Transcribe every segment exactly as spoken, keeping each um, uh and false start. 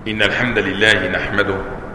إن الحمد لله نحمده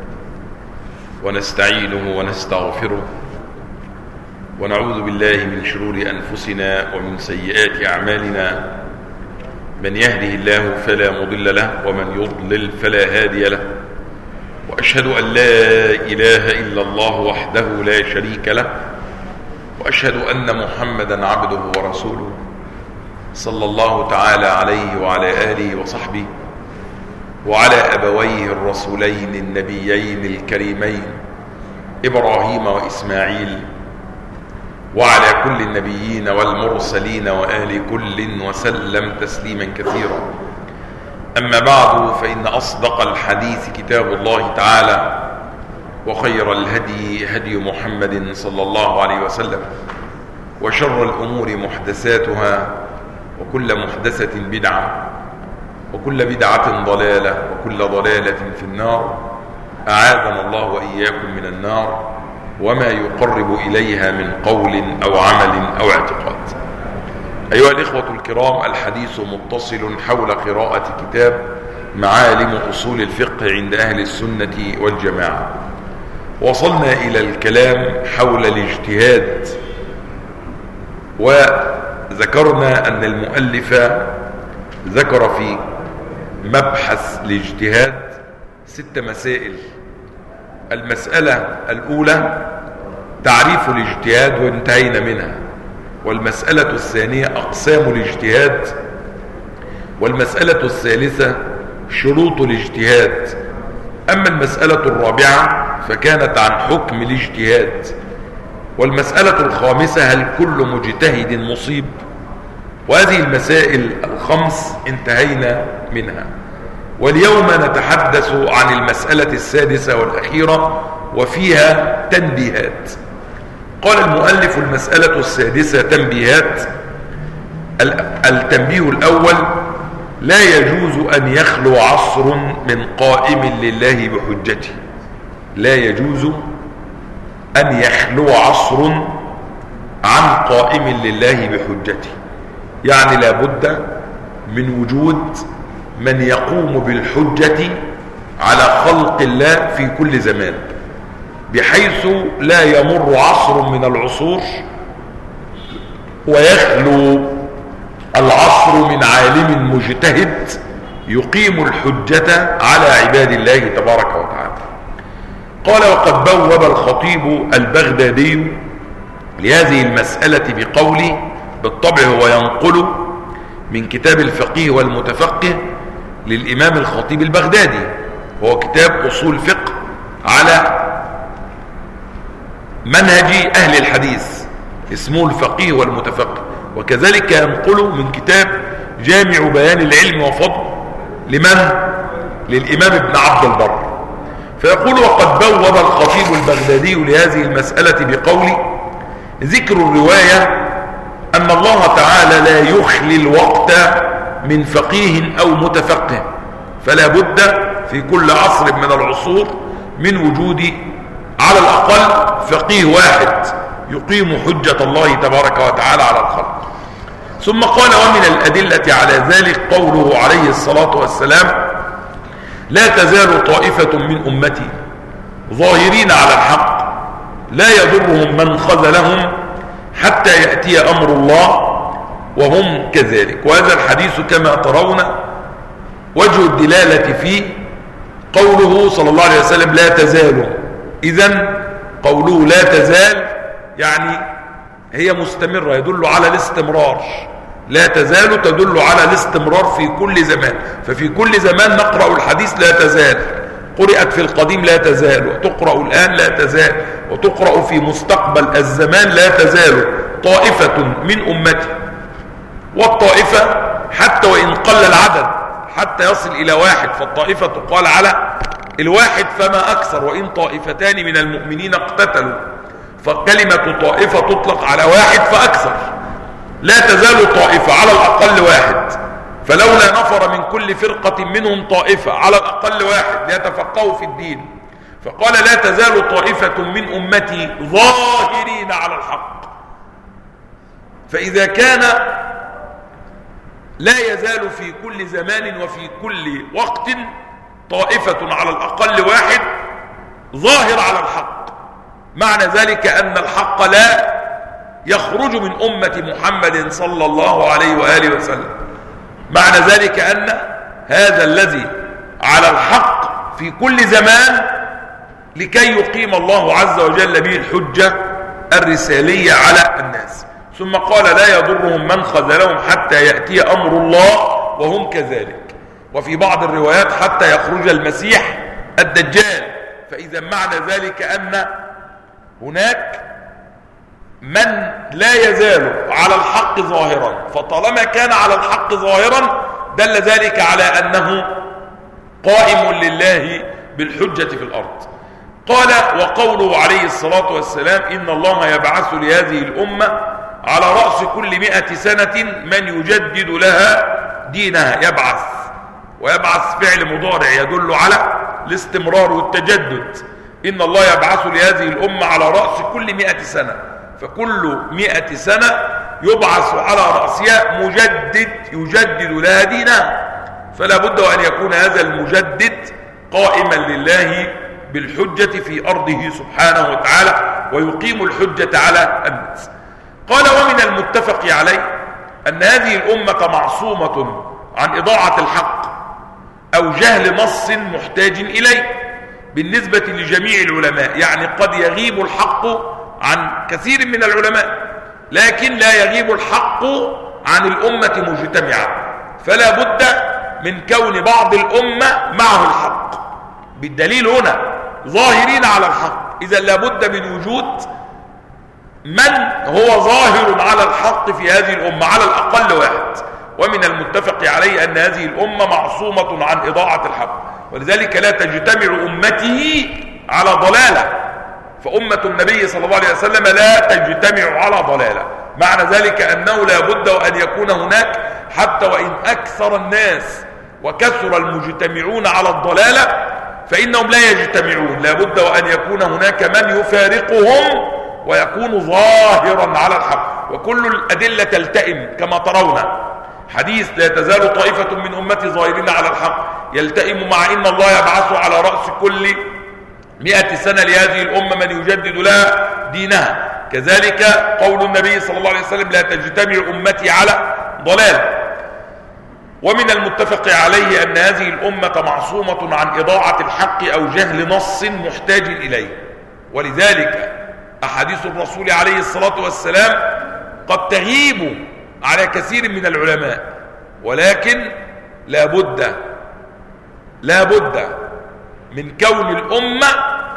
ونستعينه ونستغفره ونعوذ بالله من شرور أنفسنا ومن سيئات أعمالنا. من يهده الله فلا مضل له ومن يضلل فلا هادي له، وأشهد أن لا إله إلا الله وحده لا شريك له، وأشهد أن محمدا عبده ورسوله صلى الله تعالى عليه وعلى آله وصحبه وعلى أبويه الرسولين النبيين الكريمين إبراهيم وإسماعيل، وعلى كل النبيين والمرسلين وآل كل وسلم تسليما كثيرا. أما بعد، فإن أصدق الحديث كتاب الله تعالى، وخير الهدي هدي محمد صلى الله عليه وسلم، وشر الأمور محدثاتها، وكل محدثة بدعة، وكل بدعة ضلالة، وكل ضلالة في النار. أعاذنا الله وإياكم من النار وما يقرب إليها من قول أو عمل أو اعتقاد. أيها الإخوة الكرام، الحديث متصل حول قراءة كتاب معالم أصول الفقه عند أهل السنة والجماعة. وصلنا إلى الكلام حول الاجتهاد، وذكرنا أن المؤلف ذكر في مبحث الاجتهاد ست مسائل. المسألة الأولى تعريف الاجتهاد وانتهينا منها، والمسألة الثانية أقسام الاجتهاد، والمسألة الثالثة شروط الاجتهاد. أما المسألة الرابعة فكانت عن حكم الاجتهاد، والمسألة الخامسة هل كل مجتهد مصيب. وهذه المسائل الخمس انتهينا منها، واليوم نتحدث عن المسألة السادسة والأخيرة وفيها تنبيهات. قال المؤلف: المسألة السادسة تنبيهات. التنبيه الأول: لا يجوز أن يخلو عصر من قائم لله بحجته. لا يجوز أن يخلو عصر عن قائم لله بحجته، يعني لا بد من وجود من يقوم بالحجة على خلق الله في كل زمان، بحيث لا يمر عصر من العصور ويخلو العصر من عالم مجتهد يقيم الحجة على عباد الله تبارك وتعالى. قال: وقد بوب الخطيب البغدادي لهذه المسألة بقوله، بالطبع هو ينقل من كتاب الفقيه والمتفقه للإمام الخطيب البغدادي، وهو كتاب أصول فقه على منهج أهل الحديث، اسمه الفقيه والمتفقه. وكذلك ينقل من كتاب جامع بيان العلم وفضل لمن؟ للإمام ابن عبد البر. فيقول: وقد بوب الخطيب البغدادي لهذه المسألة بقوله: ذكر الرواية أن الله تعالى لا يخلي الوقت من فقيه أو متفقه، فلا بد في كل عصر من العصور من وجود على الأقل فقيه واحد يقيم حجة الله تبارك وتعالى على الخلق. ثم قال: ومن الأدلة على ذلك قوله عليه الصلاة والسلام: لا تزال طائفة من أمتي ظاهرين على الحق لا يضرهم من خذلهم حتى يأتي أمر الله وهم كذلك. وهذا الحديث كما ترون وجه الدلالة فيه قوله صلى الله عليه وسلم: لا تزال. إذن قوله لا تزال يعني هي مستمرة، يدل على الاستمرار. لا تزال تدل على الاستمرار في كل زمان، ففي كل زمان نقرأ الحديث لا تزال. قرأت في القديم لا تزال، وتقرأ الآن لا تزال، وتقرأ في مستقبل الزمان لا تزال طائفة من أمتي. والطائفة حتى وإن قل العدد حتى يصل إلى واحد، فالطائفة تقال على الواحد فما أكثر، وإن طائفتان من المؤمنين اقتتلوا، فكلمة طائفة تطلق على واحد فأكثر. لا تزال طائفة على الأقل واحد، فلولا نفر من كل فرقة منهم طائفة على الأقل واحد ليتفقهوا في الدين. فقال: لا تزال طائفة من أمتي ظاهرين على الحق. فإذا كان لا يزال في كل زمان وفي كل وقت، طائفة على الأقل واحد ظاهر على الحق، معنى ذلك أن الحق لا يخرج من أمة محمد صلى الله عليه وآله وسلم. معنى ذلك أن هذا الذي على الحق في كل زمان لكي يقيم الله عز وجل به الحجة الرسالية على الناس. ثم قال لا يضرهم من خذلهم حتى يأتي أمر الله وهم كذلك. وفي بعض الروايات حتى يخرج المسيح الدجال. فإذا معنى ذلك أن هناك من لا يزال على الحق ظاهرا، فطالما كان على الحق ظاهرا دل ذلك على أنه قائم لله بالحجة في الأرض. قال وقوله عليه الصلاة والسلام إن الله يبعث لهذه الأمة على رأس كل مئة سنة من يجدد لها دينها. يبعث، ويبعث فعل مضارع يدل على الاستمرار والتجدد. إن الله يبعث لهذه الأمة على رأس كل مئة سنة، فكل مئة سنة يبعث على رأسها مجدد يجدد لها دينها. فلا بد أن يكون هذا المجدد قائما لله بالحجة في أرضه سبحانه وتعالى ويقيم الحجة على الناس. قال ومن المتفق عليه أن هذه الأمة معصومة عن إضاعة الحق أو جهل نص محتاج إليه بالنسبة لجميع العلماء. يعني قد يغيب الحق عن كثير من العلماء، لكن لا يغيب الحق عن الأمة مجتمعة، فلا بد من كون بعض الأمة معه الحق، بالدليل هنا ظاهرين على الحق. إذا لا بد من وجود من هو ظاهر على الحق في هذه الأمة على الأقل واحد. ومن المتفق عليه أن هذه الأمة معصومة عن إضاعة الحق، ولذلك لا تجتمع أمته على ضلالة، فأمة النبي صلى الله عليه وسلم لا تجتمع على ضلالة. معنى ذلك أنه لا بد وأن يكون هناك حتى وإن أكثر الناس وكثر المجتمعون على الضلالة فإنهم لا يجتمعون، لا بد وأن يكون هناك من يفارقهم ويكون ظاهرا على الحق. وكل الأدلة تلتئم كما ترون. حديث لا تزال طائفة من أمتي ظاهرين على الحق يلتئم مع إن الله يبعث على رأس كل مئة سنة لهذه الأمة من يجدد لها دينها. كذلك قول النبي صلى الله عليه وسلم لا تجتمع أمتي على ضلال. ومن المتفق عليه أن هذه الأمة معصومة عن إضاعة الحق أو جهل نص محتاج إليه، ولذلك أحاديث الرسول عليه الصلاة والسلام قد تغيب على كثير من العلماء، ولكن لا بد لا بد من كون الأمة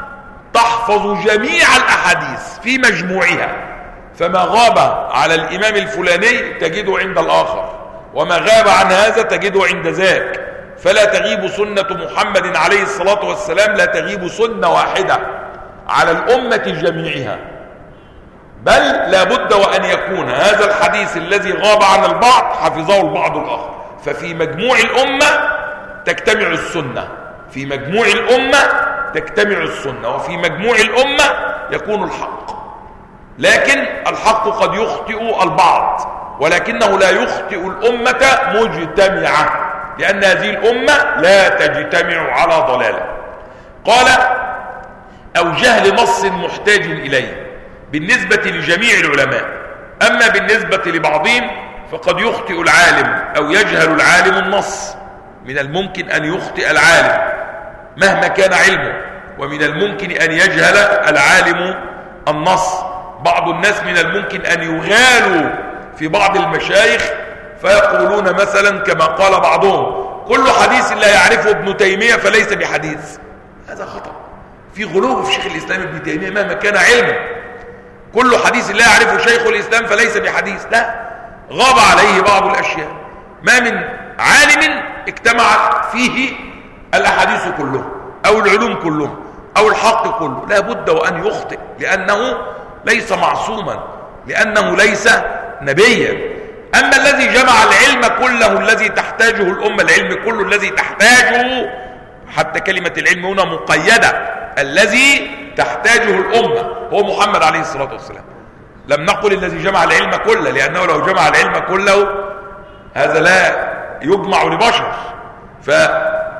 تحفظ جميع الأحاديث في مجموعها، فما غاب على الإمام الفلاني تجده عند الآخر، وما غاب عن هذا تجده عند ذاك. فلا تغيب سنة محمد عليه الصلاة والسلام، لا تغيب سنة واحدة على الأمة جميعها، بل لا بد وأن يكون هذا الحديث الذي غاب عن البعض حفظه البعض الآخر. ففي مجموع الأمة تجتمع السنة، في مجموع الأمة تجتمع السنة، وفي مجموع الأمة يكون الحق. لكن الحق قد يخطئ البعض، ولكنه لا يخطئ الأمة مجتمعة، لأن هذه الأمة لا تجتمع على ضلالة. قال أو جهل نص محتاج إليه بالنسبة لجميع العلماء. أما بالنسبة لبعضهم فقد يخطئ العالم أو يجهل العالم النص. من الممكن أن يخطئ العالم مهما كان علمه، ومن الممكن أن يجهل العالم النص. بعض الناس من الممكن أن يغالوا في بعض المشايخ فيقولون مثلا كما قال بعضهم كل حديث لا يعرفه ابن تيمية فليس بحديث. هذا خطأ، في غلو في شيخ الإسلام ابن تيمية مهما كان علمه. كل حديث لا يعرفه شيخ الإسلام فليس بحديث، لا، غاب عليه بعض الأشياء. ما من عالم اجتمع فيه الأحاديث كلهم أو العلوم كلهم أو الحق كله، لا بد وأن يخطئ، لأنه ليس معصوما، لأنه ليس نبيا. أما الذي جمع العلم كله الذي تحتاجه الأمة، العلم كله الذي تحتاجه، حتى كلمة العلم هنا مقيدة، الذي تحتاجه الأمة هو محمد عليه الصلاة والسلام. لم نقل الذي جمع العلم كله، لأنه لو جمع العلم كله هذا لا يجمع لبشر.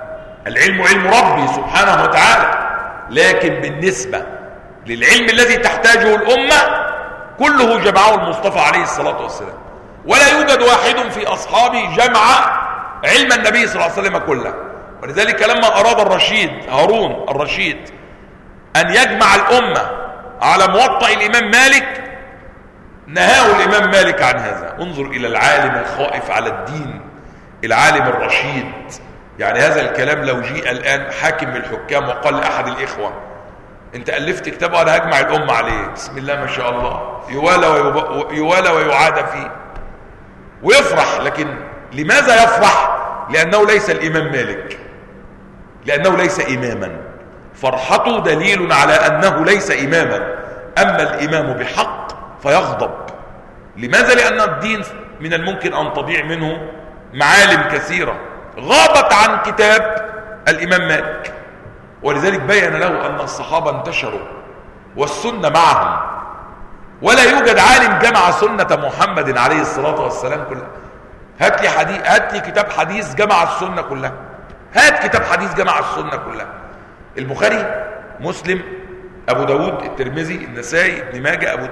العلم علم ربي سبحانه وتعالى، لكن بالنسبة للعلم الذي تحتاجه الأمة كله جمعه المصطفى عليه الصلاة والسلام، ولا يوجد واحد في أصحابه جمع علم النبي صلى الله عليه وسلم كله. ولذلك لما أراد الرشيد هارون الرشيد أن يجمع الأمة على موطأ الإمام مالك نهاه الإمام مالك عن هذا. انظر إلى العالم الخائف على الدين، العالم الرشيد. يعني هذا الكلام لو جيء الآن حاكم من الحكام وقال لأحد الإخوة أنت ألفت كتاب وأنا هجمع الأمة عليه، بسم الله ما شاء الله، يوالى, يوالى ويعاد فيه ويفرح. لكن لماذا يفرح؟ لأنه ليس الإمام مالك، لأنه ليس إماما. فرحته دليل على أنه ليس إماما. أما الإمام بحق فيغضب. لماذا؟ لأن الدين من الممكن أن تضيع منه معالم كثيرة غابت عن كتاب الإمام مالك. ولذلك بيّن له أن الصحابة انتشروا والسنة معهم، ولا يوجد عالم جمع سنة محمد عليه الصلاة والسلام كلها. هات لي حديث، هات لي كتاب حديث جمع السنة كلها، هات كتاب حديث جمع السنة كلها. البخاري، مسلم، أبو داود، الترمذي، النسائي، ابن ماجه، أبو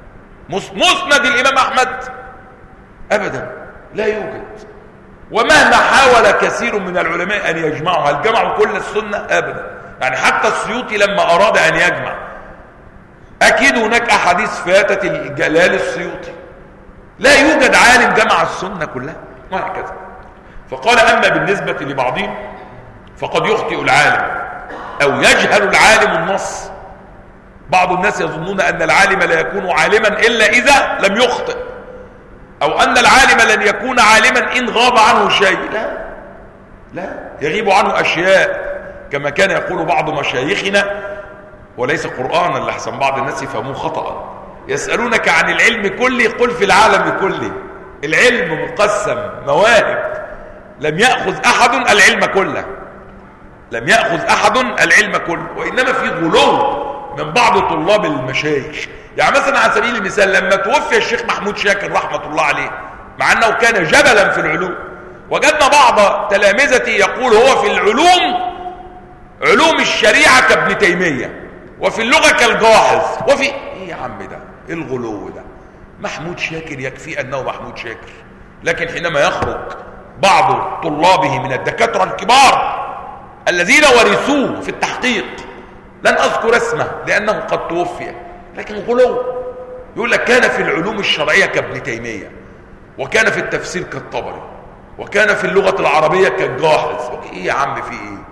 مسند الإمام أحمد، أبدا لا يوجد. ومهما حاول كثير من العلماء أن يجمعوا، هل جمعوا كل السنة؟ أبدا. يعني حتى السيوطي لما أراد أن يجمع، أكيد هناك أحاديث فاتت الجلال السيوطي، لا يوجد عالم جمع السنة كلها، وهكذا. فقال أما بالنسبة لبعضهم فقد يخطئ العالم أو يجهل العالم النص. بعض الناس يظنون أن العالم لا يكون عالما إلا إذا لم يخطئ، أو أن العالم لن يكون عالما إن غاب عنه شيء. لا لا، يغيب عنه أشياء كما كان يقول بعض مشايخنا، وليس قرآنا لحسن بعض الناس يفهموه خطأ. يسألونك عن العلم كله، قل في العالم كله. العلم مقسم مواهب، لم يأخذ أحد العلم كله، لم يأخذ أحد العلم كله، وإنما في غلو من بعض طلاب المشايخ. يعني مثلا على سبيل المثال لما توفي الشيخ محمود شاكر رحمة الله عليه، مع أنه كان جبلا في العلوم، وجدنا بعض تلامذتي يقول هو في العلوم علوم الشريعة كابن تيمية، وفي اللغة كالجاحظ، وفي ايه يا عم ده؟ ايه الغلو ده؟ محمود شاكر يكفي أنه محمود شاكر. لكن حينما يخرج بعض طلابه من الدكاترة الكبار الذين ورثوه في التحقيق، لن أذكر اسمه لأنه قد توفي، لكن غلو، يقول لك كان في العلوم الشرعية كابن تيمية، وكان في التفسير كالطبري، وكان في اللغة العربية كالجاحظ. ايه يا عم في ايه؟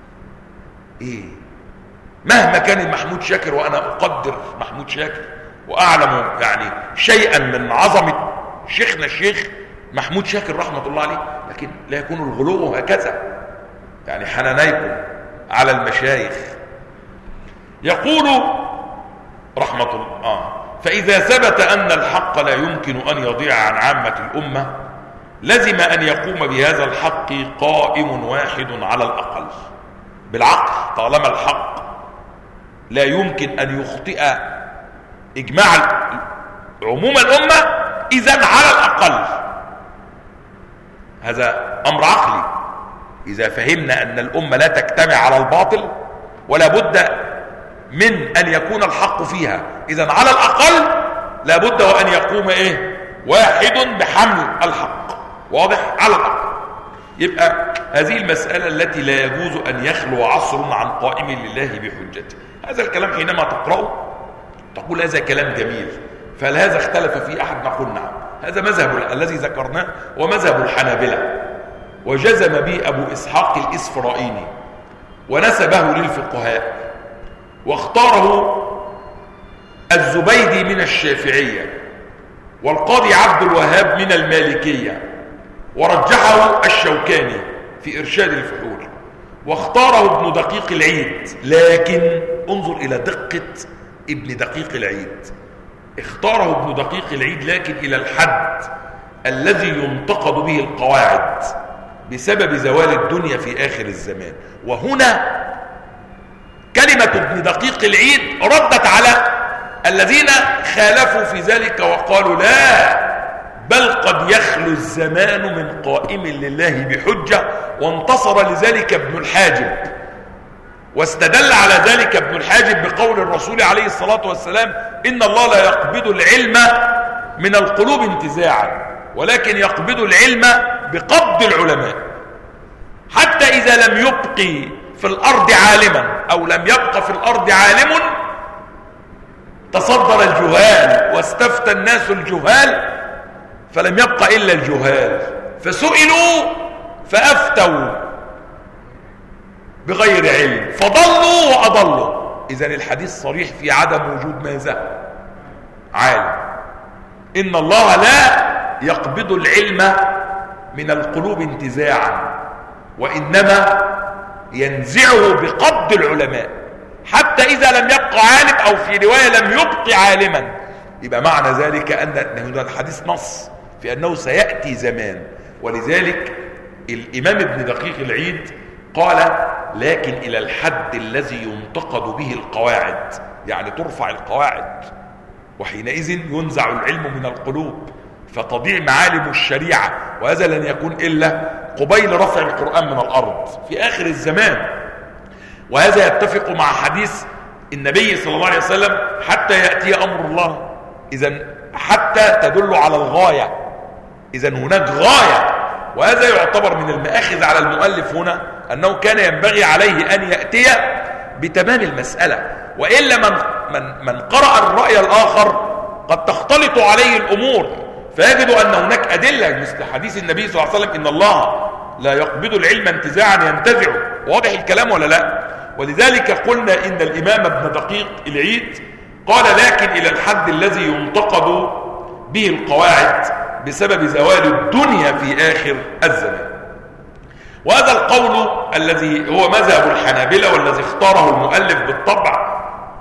ايه؟ مهما كان محمود شاكر، وأنا أقدر محمود شاكر وأعلم يعني شيئا من عظمة شيخنا الشيخ محمود شاكر رحمة الله عليه، لكن لا يكون الغلو هكذا. يعني حنانيكم على المشايخ. يقول رحمة الله آه فإذا ثبت أن الحق لا يمكن أن يضيع عن عامة الأمة، لزم أن يقوم بهذا الحق قائم واحد على الأقل بالعقل. طالما الحق لا يمكن أن يخطئ إجماع عموم الأمة، إذن على الأقل هذا أمر عقلي. إذا فهمنا أن الأمة لا تجتمع على الباطل ولا بد من أن يكون الحق فيها، إذن على الأقل لا بد وأن يقوم إيه؟ واحد بحمل الحق. واضح؟ على الأقل. يبقى هذه المسألة التي لا يجوز أن يخلو عصر عن قائم لله بحجته. هذا الكلام حينما تقرأه تقول هذا كلام جميل، فهل هذا اختلف فيه أحد؟ نقول نعم، هذا مذهب الذي ذكرناه ومذهب الحنابلة، وجزم به أبو إسحاق الإسفرائيني ونسبه للفقهاء، واختاره الزبيدي من الشافعية، والقاضي عبد الوهاب من المالكية، ورجحه الشوكاني في إرشاد الفحول، واختاره ابن دقيق العيد. لكن انظر إلى دقة ابن دقيق العيد، اختاره ابن دقيق العيد لكن إلى الحد الذي ينتقد به القواعد بسبب زوال الدنيا في آخر الزمان. وهنا كلمة ابن دقيق العيد ردت على الذين خالفوا في ذلك وقالوا لا، بل قد يخلو الزمان من قائم لله بحجة. وانتصر لذلك ابن الحاجب، واستدل على ذلك ابن الحاجب بقول الرسول عليه الصلاة والسلام: إن الله لا يقبض العلم من القلوب انتزاعا، ولكن يقبض العلم بقبض العلماء. حتى إذا لم يبق في الأرض عالما، أو لم يبق في الأرض عالم، تصدر الجهال واستفتى الناس الجهال، فلم يبق إلا الجهال، فسئلوا فأفتوا بغير علم فضلوا وأضلوا. إذن الحديث صريح في عدم وجود ماذا؟ عالم. إن الله لا يقبض العلم من القلوب انتزاعا، وإنما ينزعه بقبض العلماء، حتى إذا لم يبق عالم، أو في رواية لم يبق عالما. يبقى معنى ذلك أن الحديث نص في أنه سيأتي زمان. ولذلك الإمام ابن دقيق العيد قال: لكن إلى الحد الذي ينتقد به القواعد، يعني ترفع القواعد، وحينئذ ينزع العلم من القلوب فتضيع معالم الشريعة، وهذا لن يكون إلا قبيل رفع القرآن من الأرض في آخر الزمان. وهذا يتفق مع حديث النبي صلى الله عليه وسلم: حتى يأتي أمر الله. إذن حتى تدل على الغاية، إذن هناك غاية. وهذا يعتبر من المآخذ على المؤلف هنا، أنه كان ينبغي عليه أن يأتي بتمام المسألة، وإلا من, من, من قرأ الرأي الآخر قد تختلط عليه الأمور، فيجد أن هناك أدلة مثل حديث النبي صلى الله عليه وسلم: إن الله لا يقبض العلم انتزاعا ينتزعه. واضح الكلام ولا لا؟ ولذلك قلنا إن الإمام ابن دقيق العيد قال: لكن إلى الحد الذي ينتقد به القواعد بسبب زوال الدنيا في آخر الزمان. وهذا القول الذي هو مذهب الحنابلة والذي اختاره المؤلف بالطبع،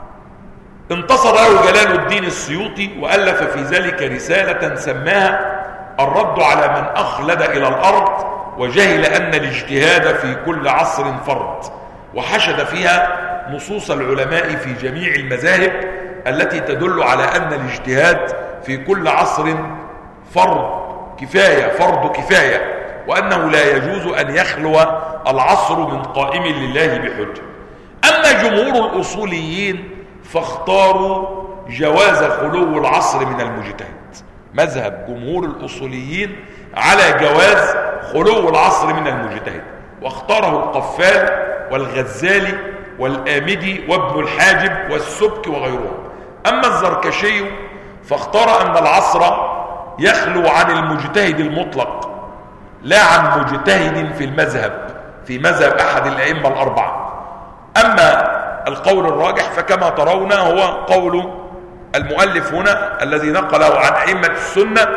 انتصر له جلال الدين السيوطي، وألف في ذلك رسالة سماها الرد على من أخلد إلى الأرض وجهل أن الاجتهاد في كل عصر فرض، وحشد فيها نصوص العلماء في جميع المذاهب التي تدل على أن الاجتهاد في كل عصر فرض كفاية فرض كفاية، وأنه لا يجوز أن يخلو العصر من قائم لله بحجة. أما جمهور الأصوليين فاختاروا جواز خلو العصر من المجتهد. مذهب جمهور الأصوليين على جواز خلو العصر من المجتهد، واختاره القفال والغزالي والآمدي وابن الحاجب والسبك وغيرهم. أما الزركشي فاختار أن العصر يخلو عن المجتهد المطلق، لا عن مجتهد في المذهب، في مذهب أحد الأئمة الأربعة. أما القول الراجح فكما ترون هو قول المؤلف هنا الذي نقله عن أئمة السنة،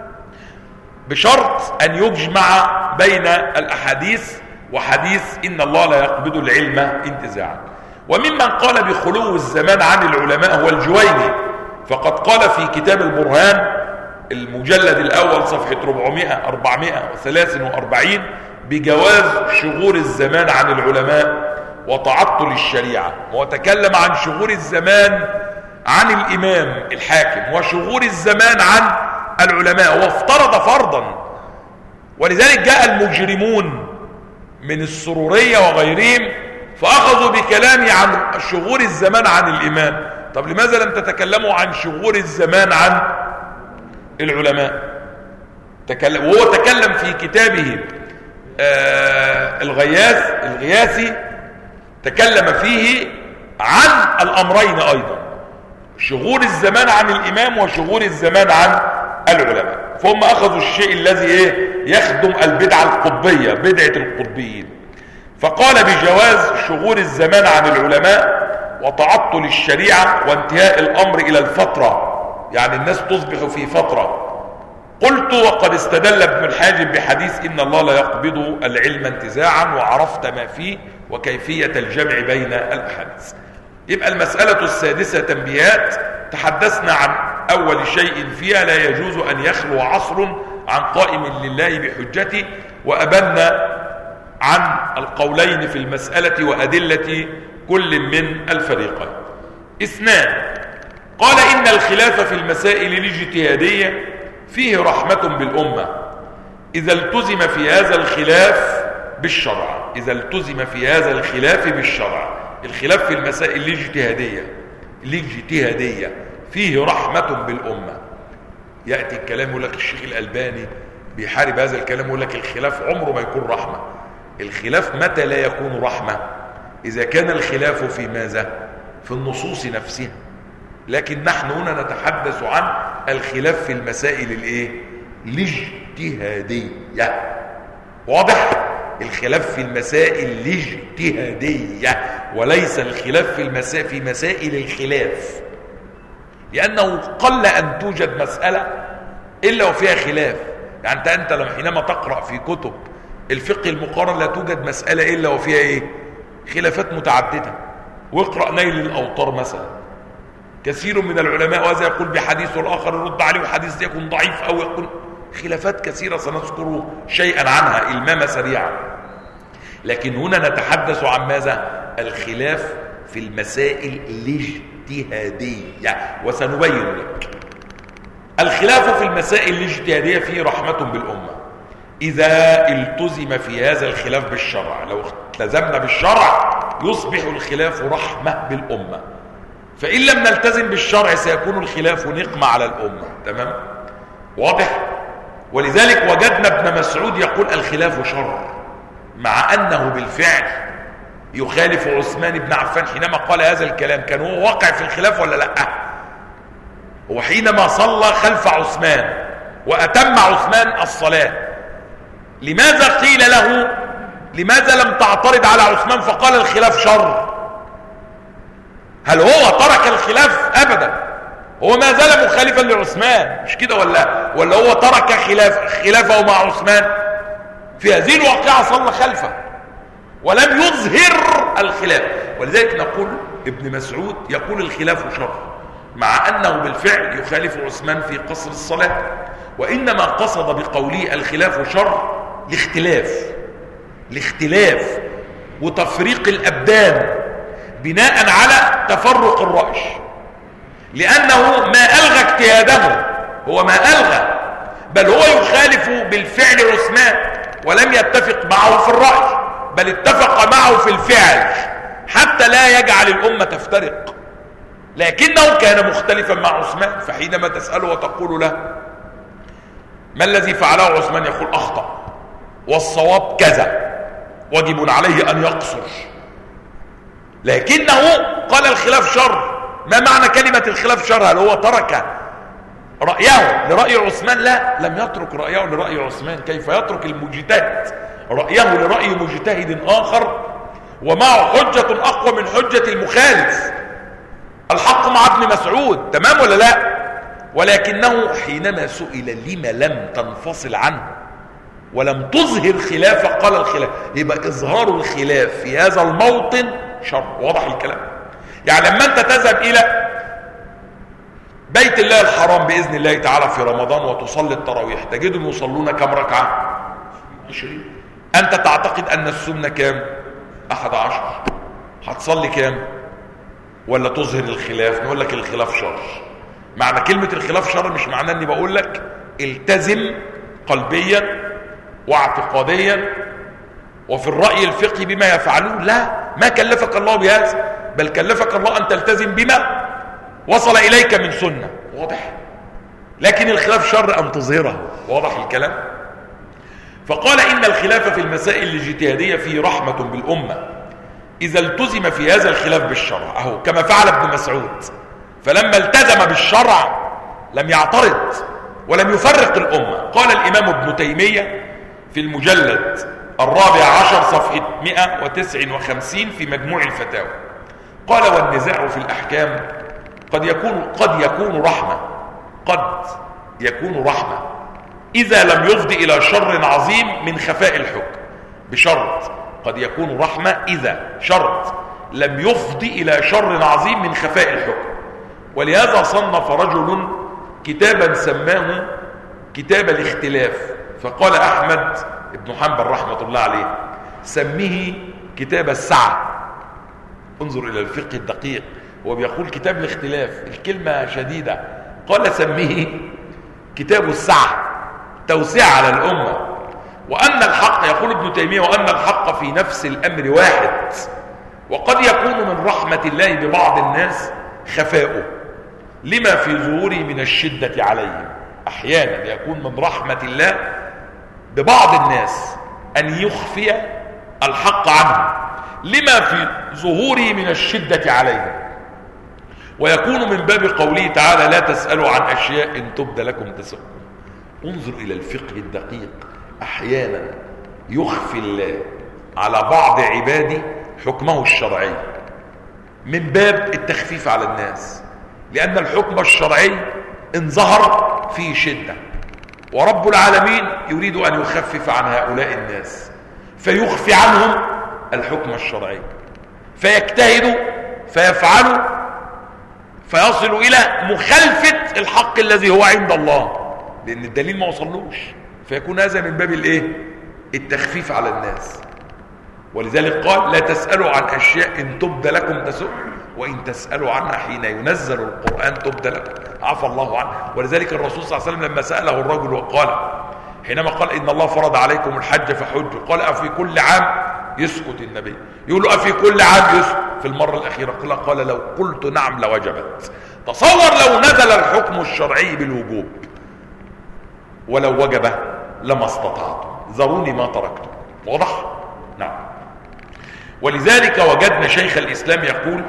بشرط أن يجمع بين الأحاديث وحديث إن الله لا يقبض العلم انتزاعا. وممن قال بخلو الزمان عن العلماء هو الجويني، فقد قال في كتاب البرهان المجلد الأول صفحة أربعمائة وثلاثة وأربعين بجواز شغور الزمان عن العلماء وتعطل الشريعة، وتكلم عن شغور الزمان عن الإمام الحاكم وشغور الزمان عن العلماء، وافترض فرضا. ولذلك جاء المجرمون من السرورية وغيرهم فأخذوا بكلامي عن شغور الزمان عن الإمام. طب لماذا لم تتكلموا عن شغور الزمان عن العلماء؟ تكلم وهو تكلم في كتابه آه الغياث الغياثي، تكلم فيه عن الأمرين أيضا، شغور الزمان عن الإمام وشغور الزمان عن العلماء. فهم أخذوا الشيء الذي إيه يخدم البدعة القطبية، بدعة القطبيين، فقال بجواز شغور الزمان عن العلماء وتعطل الشريعة وانتهاء الأمر إلى الفترة، يعني الناس تصبح في فترة. قلت وقد استدل ابن الحاجب بحديث إن الله لا يقبض العلم انتزاعا، وعرفت ما فيه وكيفية الجمع بين الأحاديث. يبقى المسألة السادسة تنبيهات. تحدثنا عن أول شيء فيها لا يجوز أن يخلو عصر عن قائم لله بحجته، وأبنا عن القولين في المسألة وأدلة كل من الفريقين. اثنان، قال إن الخلاف في المسائل الاجتهادية فيه رحمة بالأمة إذا التزم في هذا الخلاف بالشرع. إذا التزم في هذا الخلاف بالشرع، الخلاف في المسائل الاجتهادية الاجتهادية فيه رحمة بالأمة. يأتي الكلام يقول لك الشيخ الألباني بيحارب هذا الكلام، يقول لك الخلاف عمره ما يكون رحمة. الخلاف متى لا يكون رحمة؟ إذا كان الخلاف في ماذا؟ في النصوص نفسها. لكن نحن هنا نتحدث عن الخلاف في المسائل الايه؟ الاجتهادية. واضح؟ الخلاف في المسائل الاجتهادية وليس الخلاف في المسائل في مسائل الخلاف، لأنه قل أن توجد مسألة إلا وفيها خلاف. يعني أنت, أنت لما حينما تقرأ في كتب الفقه المقارن لا توجد مسألة إلا وفيها إيه؟ خلافات متعددة. واقرأ نيل الأوطار مثلا، كثير من العلماء وهذا يقول بحديث والآخر يرد عليه وحديث يكون ضعيف أو يقول خلافات كثيرة سنذكر شيئا عنها إلمام سريعا. لكن هنا نتحدث عن ماذا؟ الخلاف في المسائل الاجتهادية، وسنبين لك. الخلاف في المسائل الاجتهادية فيه رحمة بالأمة إذا التزم في هذا الخلاف بالشرع. لو التزمنا بالشرع يصبح الخلاف رحمة بالأمة، فإن لم نلتزم بالشرع سيكون الخلاف نقمة على الأمة. تمام؟ واضح؟ ولذلك وجدنا ابن مسعود يقول الخلاف شر، مع أنه بالفعل يخالف عثمان بن عفان. حينما قال هذا الكلام كان هو واقع في الخلاف ولا لا؟ هو حينما صلى خلف عثمان وأتم عثمان الصلاة، لماذا قيل له لماذا لم تعترض على عثمان فقال الخلاف شر؟ هل هو ترك الخلاف؟ أبدا، هو ما زال مخالفا لعثمان، مش كده ولا ولا هو ترك خلاف خلافه مع عثمان؟ في هذه الواقعة صلى خلفه ولم يظهر الخلاف. ولذلك نقول ابن مسعود يقول الخلاف شر، مع أنه بالفعل يخالف عثمان في قصر الصلاة، وإنما قصد بقوله الخلاف شر لاختلاف لاختلاف وتفريق الأبدان بناء على تفرق الرأي، لأنه ما ألغى اجتهاده، هو ما ألغى، بل هو يخالف بالفعل عثمان ولم يتفق معه في الرأي، بل اتفق معه في الفعل حتى لا يجعل الأمة تفترق. لكنه كان مختلفا مع عثمان، فحينما تسأله وتقول له ما الذي فعله عثمان يقول أخطأ والصواب كذا، واجب عليه أن يقصر. لكنه قال الخلاف شر. ما معنى كلمة الخلاف شر؟ هل هو ترك رأيه لرأي عثمان؟ لا، لم يترك رأيه لرأي عثمان. كيف يترك المجتهد رأيه لرأي مجتهد آخر ومعه حجة أقوى من حجة المخالف؟ الحق مع ابن مسعود، تمام ولا لا؟ ولكنه حينما سئل لما لم تنفصل عنه ولم تظهر خلافه قال الخلاف. يبقى إظهار الخلاف في هذا الموطن شر. واضح الكلام؟ يعني لما أنت تذهب إلى بيت الله الحرام بإذن الله تعالى في رمضان وتصلي التراويح تجدهم يصلون كم ركعة؟ عشرين. أنت تعتقد أن السنة كام؟ أحد عشر. هتصلي كام؟ ولا تظهر الخلاف؟ نقول لك الخلاف شر. معنى كلمة الخلاف شر مش معناه أني بقول لك التزم قلبيا واعتقاديا وفي الرأي الفقهي بما يفعلون، لا، ما كلفك الله بهذا، بل كلفك الله أن تلتزم بما وصل إليك من سنة. واضح؟ لكن الخلاف شر أن تظهره. واضح الكلام؟ فقال إن الخلاف في المسائل الاجتهادية فيه رحمة بالأمة إذا التزم في هذا الخلاف بالشرع، أهو كما فعل ابن مسعود، فلما التزم بالشرع لم يعترض ولم يفرق الأمة. قال الإمام ابن تيمية في المجلد الرابع عشر صفحة مئة وتسعة وخمسين في مجموع الفتاوى، قال والنزاع في الأحكام قد يكون قد يكون رحمة قد يكون رحمة إذا لم يفضي إلى شر عظيم من خفاء الحكم، بشرط قد يكون رحمة إذا شرط لم يفضي إلى شر عظيم من خفاء الحكم. ولهذا صنف رجل كتابا سماه كتاب الاختلاف، فقال أحمد بن حنبل رحمة الله عليه سميه كتاب السعة. انظر إلى الفقه الدقيق، هو بيقول كتاب الاختلاف، الكلمة شديدة، قال سميه كتاب السعة، توسعة على الأمة. وأن الحق، يقول ابن تيمية، وأن الحق في نفس الأمر واحد، وقد يكون من رحمة الله ببعض الناس خفاؤه لما في ظهوره من الشدة عليهم. أحيانا يكون من رحمة الله ببعض الناس أن يخفي الحق عنهم لما في ظهوره من الشدة عليهم، ويكون من باب قوله تعالى لا تسألوا عن أشياء إن تبد لكم تسؤكم. انظر إلى الفقه الدقيق، أحيانا يخفي الله على بعض عباده حكمه الشرعي من باب التخفيف على الناس، لأن الحكم الشرعي إن ظهر فيه شدة، ورب العالمين يريد أن يخفف عن هؤلاء الناس فيخفي عنهم الحكم الشرعي، فيجتهدوا فيفعلوا فيصلوا إلى مخالفة الحق الذي هو عند الله، لأن الدليل ما وصلوش، فيكون هذا من باب الايه؟ التخفيف على الناس. ولذلك قال لا تسألوا عن أشياء إن تبد لكم تسؤكم وإن تسألوا عنها حين ينزل القرآن تبد لكم عفى الله عنه. ولذلك الرسول صلى الله عليه وسلم لما سأله الرجل وقال حينما قال إن الله فرض عليكم الحج فحجوا، قال أفي كل عام؟ يسكت النبي، يقول له أفي كل عام؟ يسكت. في المرة الأخيرة قال, قال لو قلت نعم لوجبت. تصور لو نزل الحكم الشرعي بالوجوب ولو وجب لما استطعتم، ذروني ما تركتم. واضح؟ نعم. ولذلك وجدنا شيخ الإسلام يقول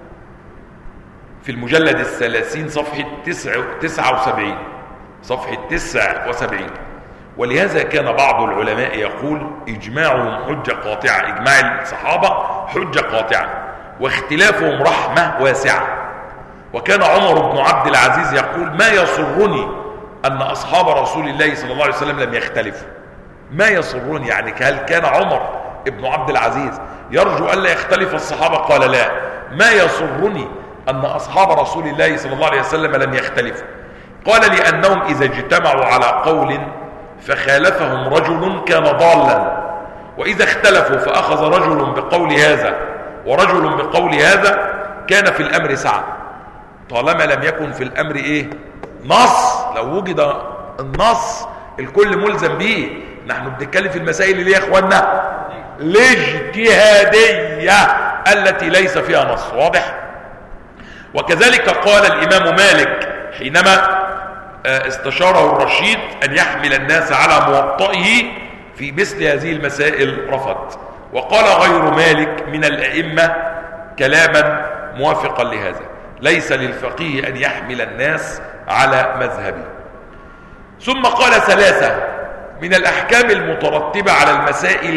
في المجلد الثلاثين صفحة تسعة وسبعين صفحة تسعة وسبعين ولهذا كان بعض العلماء يقول إجماعهم حجة قاطعة، إجماع الصحابة حجة قاطعة، واختلافهم رحمة واسعة. وكان عمر بن عبد العزيز يقول ما يسرني أن أصحاب رسول الله صلى الله عليه وسلم لم يختلفوا. ما يسرني يعني هل كان عمر ابن عبد العزيز يرجو ألا يختلف الصحابة؟ قال لا، ما يسرني أن أصحاب رسول الله صلى الله عليه وسلم لم يختلفوا. قال لأنهم إذا اجتمعوا على قول فخالفهم رجل كان ضالا، وإذا اختلفوا فأخذ رجل بقول هذا ورجل بقول هذا كان في الأمر سعة، طالما لم يكن في الأمر إيه؟ نص. لو وجد النص الكل ملزم به. نحن بنتكلم في المسائل اللي يا اخوانا الاجتهادية التي ليس فيها نص. واضح؟ وكذلك قال الإمام مالك حينما استشاره الرشيد أن يحمل الناس على موطئه في مثل هذه المسائل رفض. وقال غير مالك من الأئمة كلاما موافقا لهذا، ليس للفقيه أن يحمل الناس على مذهبه. ثم قال ثلاثة من الأحكام المترتبة على المسائل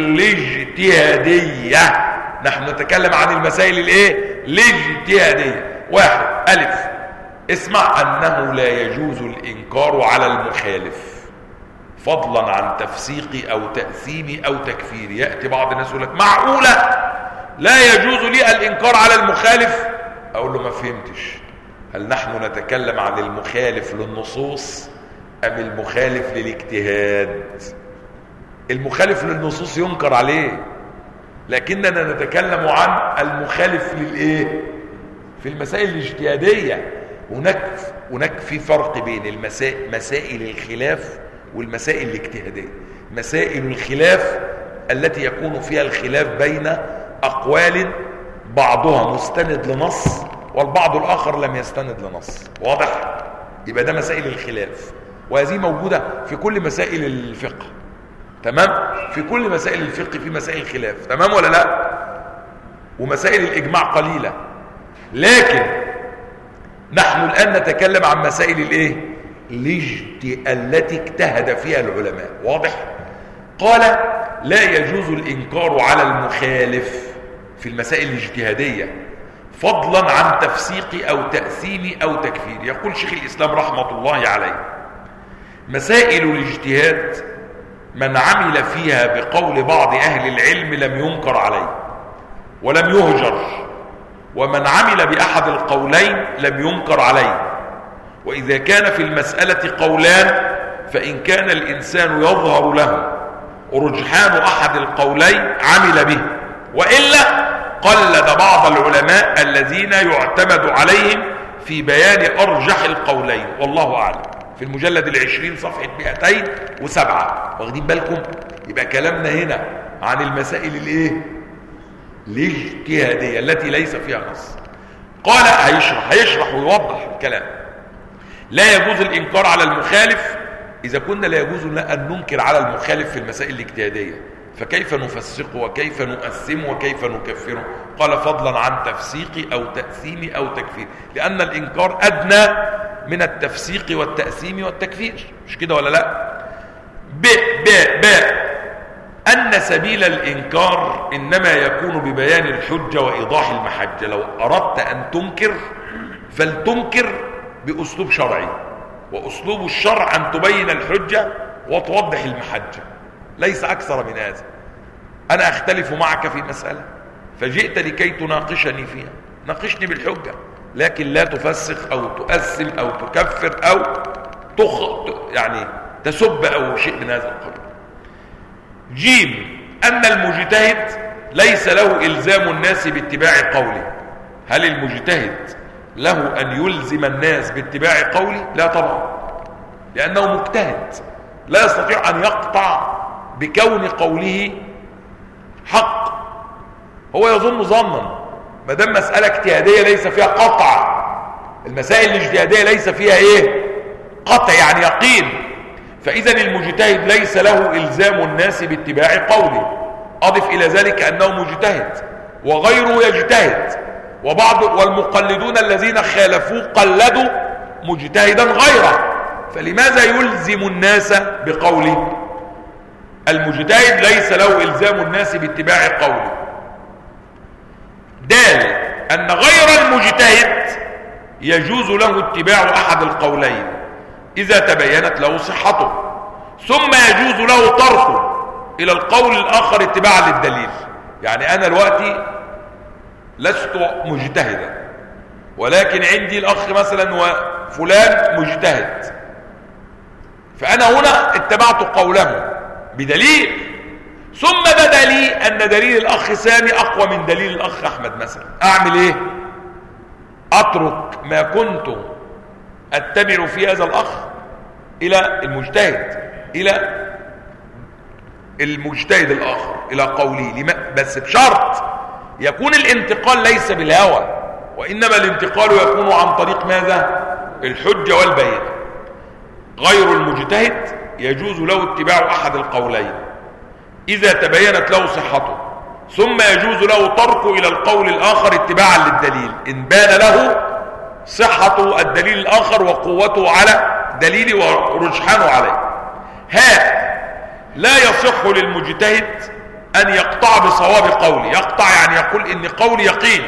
الاجتهادية. نحن نتكلم عن المسائل الايه؟ الاجتهادية. واحد، ألف، اسمع، أنه لا يجوز الإنكار على المخالف فضلا عن تفسيق أو تأثيم أو تكفير. يأتي بعض الناس يقول لك معقولة لا يجوز لي الإنكار على المخالف؟ أقول له ما فهمتش، هل نحن نتكلم عن المخالف للنصوص أم المخالف للاجتهاد؟ المخالف للنصوص ينكر عليه، لكننا نتكلم عن المخالف للإيه؟ في المسائل الاجتهادية. هناك هناك في فرق بين المسائل مسائل الخلاف والمسائل الاجتهادية. مسائل الخلاف التي يكون فيها الخلاف بين أقوال بعضها مستند لنص والبعض الآخر لم يستند لنص. واضح؟ يبقى ده مسائل الخلاف، وهذه موجودة في كل مسائل الفقه. تمام؟ في كل مسائل الفقه في مسائل الخلاف. تمام ولا لا؟ ومسائل الإجماع قليلة. لكن نحن الآن نتكلم عن مسائل الايه؟ التي اجتهد فيها العلماء. واضح؟ قال لا يجوز الإنكار على المخالف في المسائل الاجتهادية فضلا عن تفسيق أو تأثيم أو تكفير. يقول شيخ الإسلام رحمة الله عليه مسائل الاجتهاد من عمل فيها بقول بعض أهل العلم لم ينكر عليه ولم يهجر، ومن عمل بأحد القولين لم ينكر عليه. وإذا كان في المسألة قولان فإن كان الإنسان يظهر له رجحان أحد القولين عمل به، وإلا قلد بعض العلماء الذين يعتمد عليهم في بيان أرجح القولين. والله أعلم. في المجلد العشرين صفحة مئتين وسبعة. واخدين بالكم؟ يبقى كلامنا هنا عن المسائل الايه؟ الاجتهادية التي ليس فيها نص. قال هيشرح هيشرح ويوضح الكلام. لا يجوز الإنكار على المخالف. إذا كنا لا يجوز أن ننكر على المخالف في المسائل الاجتهادية، فكيف نفسقه وكيف نؤثمه وكيف نكفره؟ قال فضلا عن تفسيق أو تأثيم أو تكفير، لأن الإنكار أدنى من التفسيق والتأثيم والتكفير، مش كده ولا لا؟ ب ب ب أن سبيل الإنكار إنما يكون ببيان الحجة وإيضاح المحجة. لو أردت أن تنكر فلتنكر بأسلوب شرعي، وأسلوب الشرع أن تبين الحجة وتوضح المحجة، ليس أكثر من هذا. أنا أختلف معك في مسألة فجئت لكي تناقشني فيها، ناقشني بالحجة، لكن لا تفسخ أو تؤثم أو تكفر أو تخ... يعني تسب أو شيء من هذا القبيل. جيم أن المجتهد ليس له إلزام الناس باتباع قوله. هل المجتهد له أن يلزم الناس باتباع قوله؟ لا طبعا، لأنه مجتهد لا يستطيع أن يقطع بكون قوله حق. هو يظن ظنا، ما دام مسألة اجتهادية ليس فيها قطع. المسائل الاجتهادية ليس فيها ايه؟ قطع، يعني يقين. فإذا المجتهد ليس له إلزام الناس باتباع قوله. أضف إلى ذلك أنه مجتهد وغيره يجتهد، وبعض والمقلدون الذين خالفوه قلدوا مجتهدا غيره، فلماذا يلزم الناس بقوله؟ المجتهد ليس له إلزام الناس باتباع قوله. دال أن غير المجتهد يجوز له اتباع أحد القولين إذا تبينت له صحته، ثم يجوز له تركه إلى القول الآخر اتباعا للدليل. يعني أنا دلوقتي لست مجتهدا، ولكن عندي الأخ مثلا وفلان مجتهد، فأنا هنا اتبعت قوله بدليل، ثم بدا لي أن دليل الأخ سامي أقوى من دليل الأخ أحمد مثلا. أعمل إيه؟ أترك ما كنت أتبع في هذا الأخ إلى المجتهد، إلى المجتهد الآخر، إلى قولي، بس بشرط يكون الانتقال ليس بالهوى، وإنما الانتقال يكون عن طريق ماذا؟ الحجة والبينة. غير المجتهد يجوز له اتباع أحد القولين إذا تبينت له صحته، ثم يجوز له تركه إلى القول الآخر اتباعا للدليل إن بان له صحة الدليل الآخر وقوته على دليله ورجحانه عليه. ها لا يصح للمجتهد أن يقطع بصواب قولي. يقطع يعني يقول إن قولي يقين.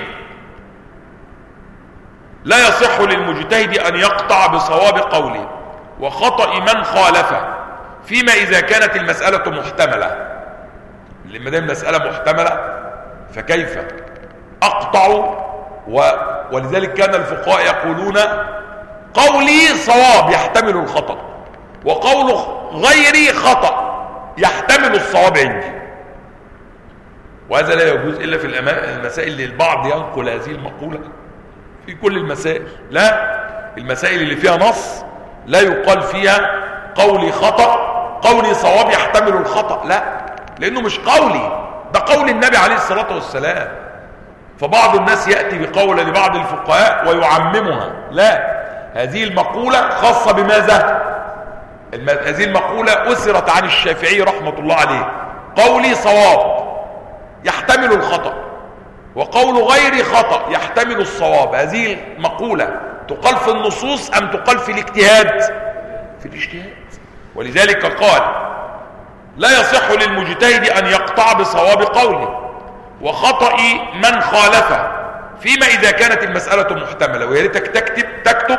لا يصح للمجتهد أن يقطع بصواب قولي وخطأ من خالفه، فيما إذا كانت المسألة محتملة. لما دام المسألة محتملة فكيف أقطع؟ و... ولذلك كان الفقهاء يقولون قولي صواب يحتمل الخطأ، وقول غيري خطأ يحتمل الصواب عندي. وهذا لا يجوز إلا في المسائل اللي البعض ينقل هذه المقولة في كل المسائل. لا، المسائل اللي فيها نص لا يقال فيها قولي خطأ، قولي صواب يحتمل الخطأ، لا، لأنه مش قولي، ده قول النبي عليه الصلاة والسلام. فبعض الناس يأتي بقولة لبعض الفقهاء ويعممها. لا، هذه المقولة خاصة بماذا؟ هذه المقولة أسرت عن الشافعي رحمة الله عليه، قولي صواب يحتمل الخطأ، وقول غيري خطأ يحتمل الصواب. هذه المقولة تقال في النصوص أم تقال في الاجتهاد؟ في الاجتهاد. ولذلك قال لا يصح للمجتهد أن يقطع بصواب قوله وخطأ من خالفه، فيما إذا كانت المسألة محتملة. ويا ريتك تكتب تكتب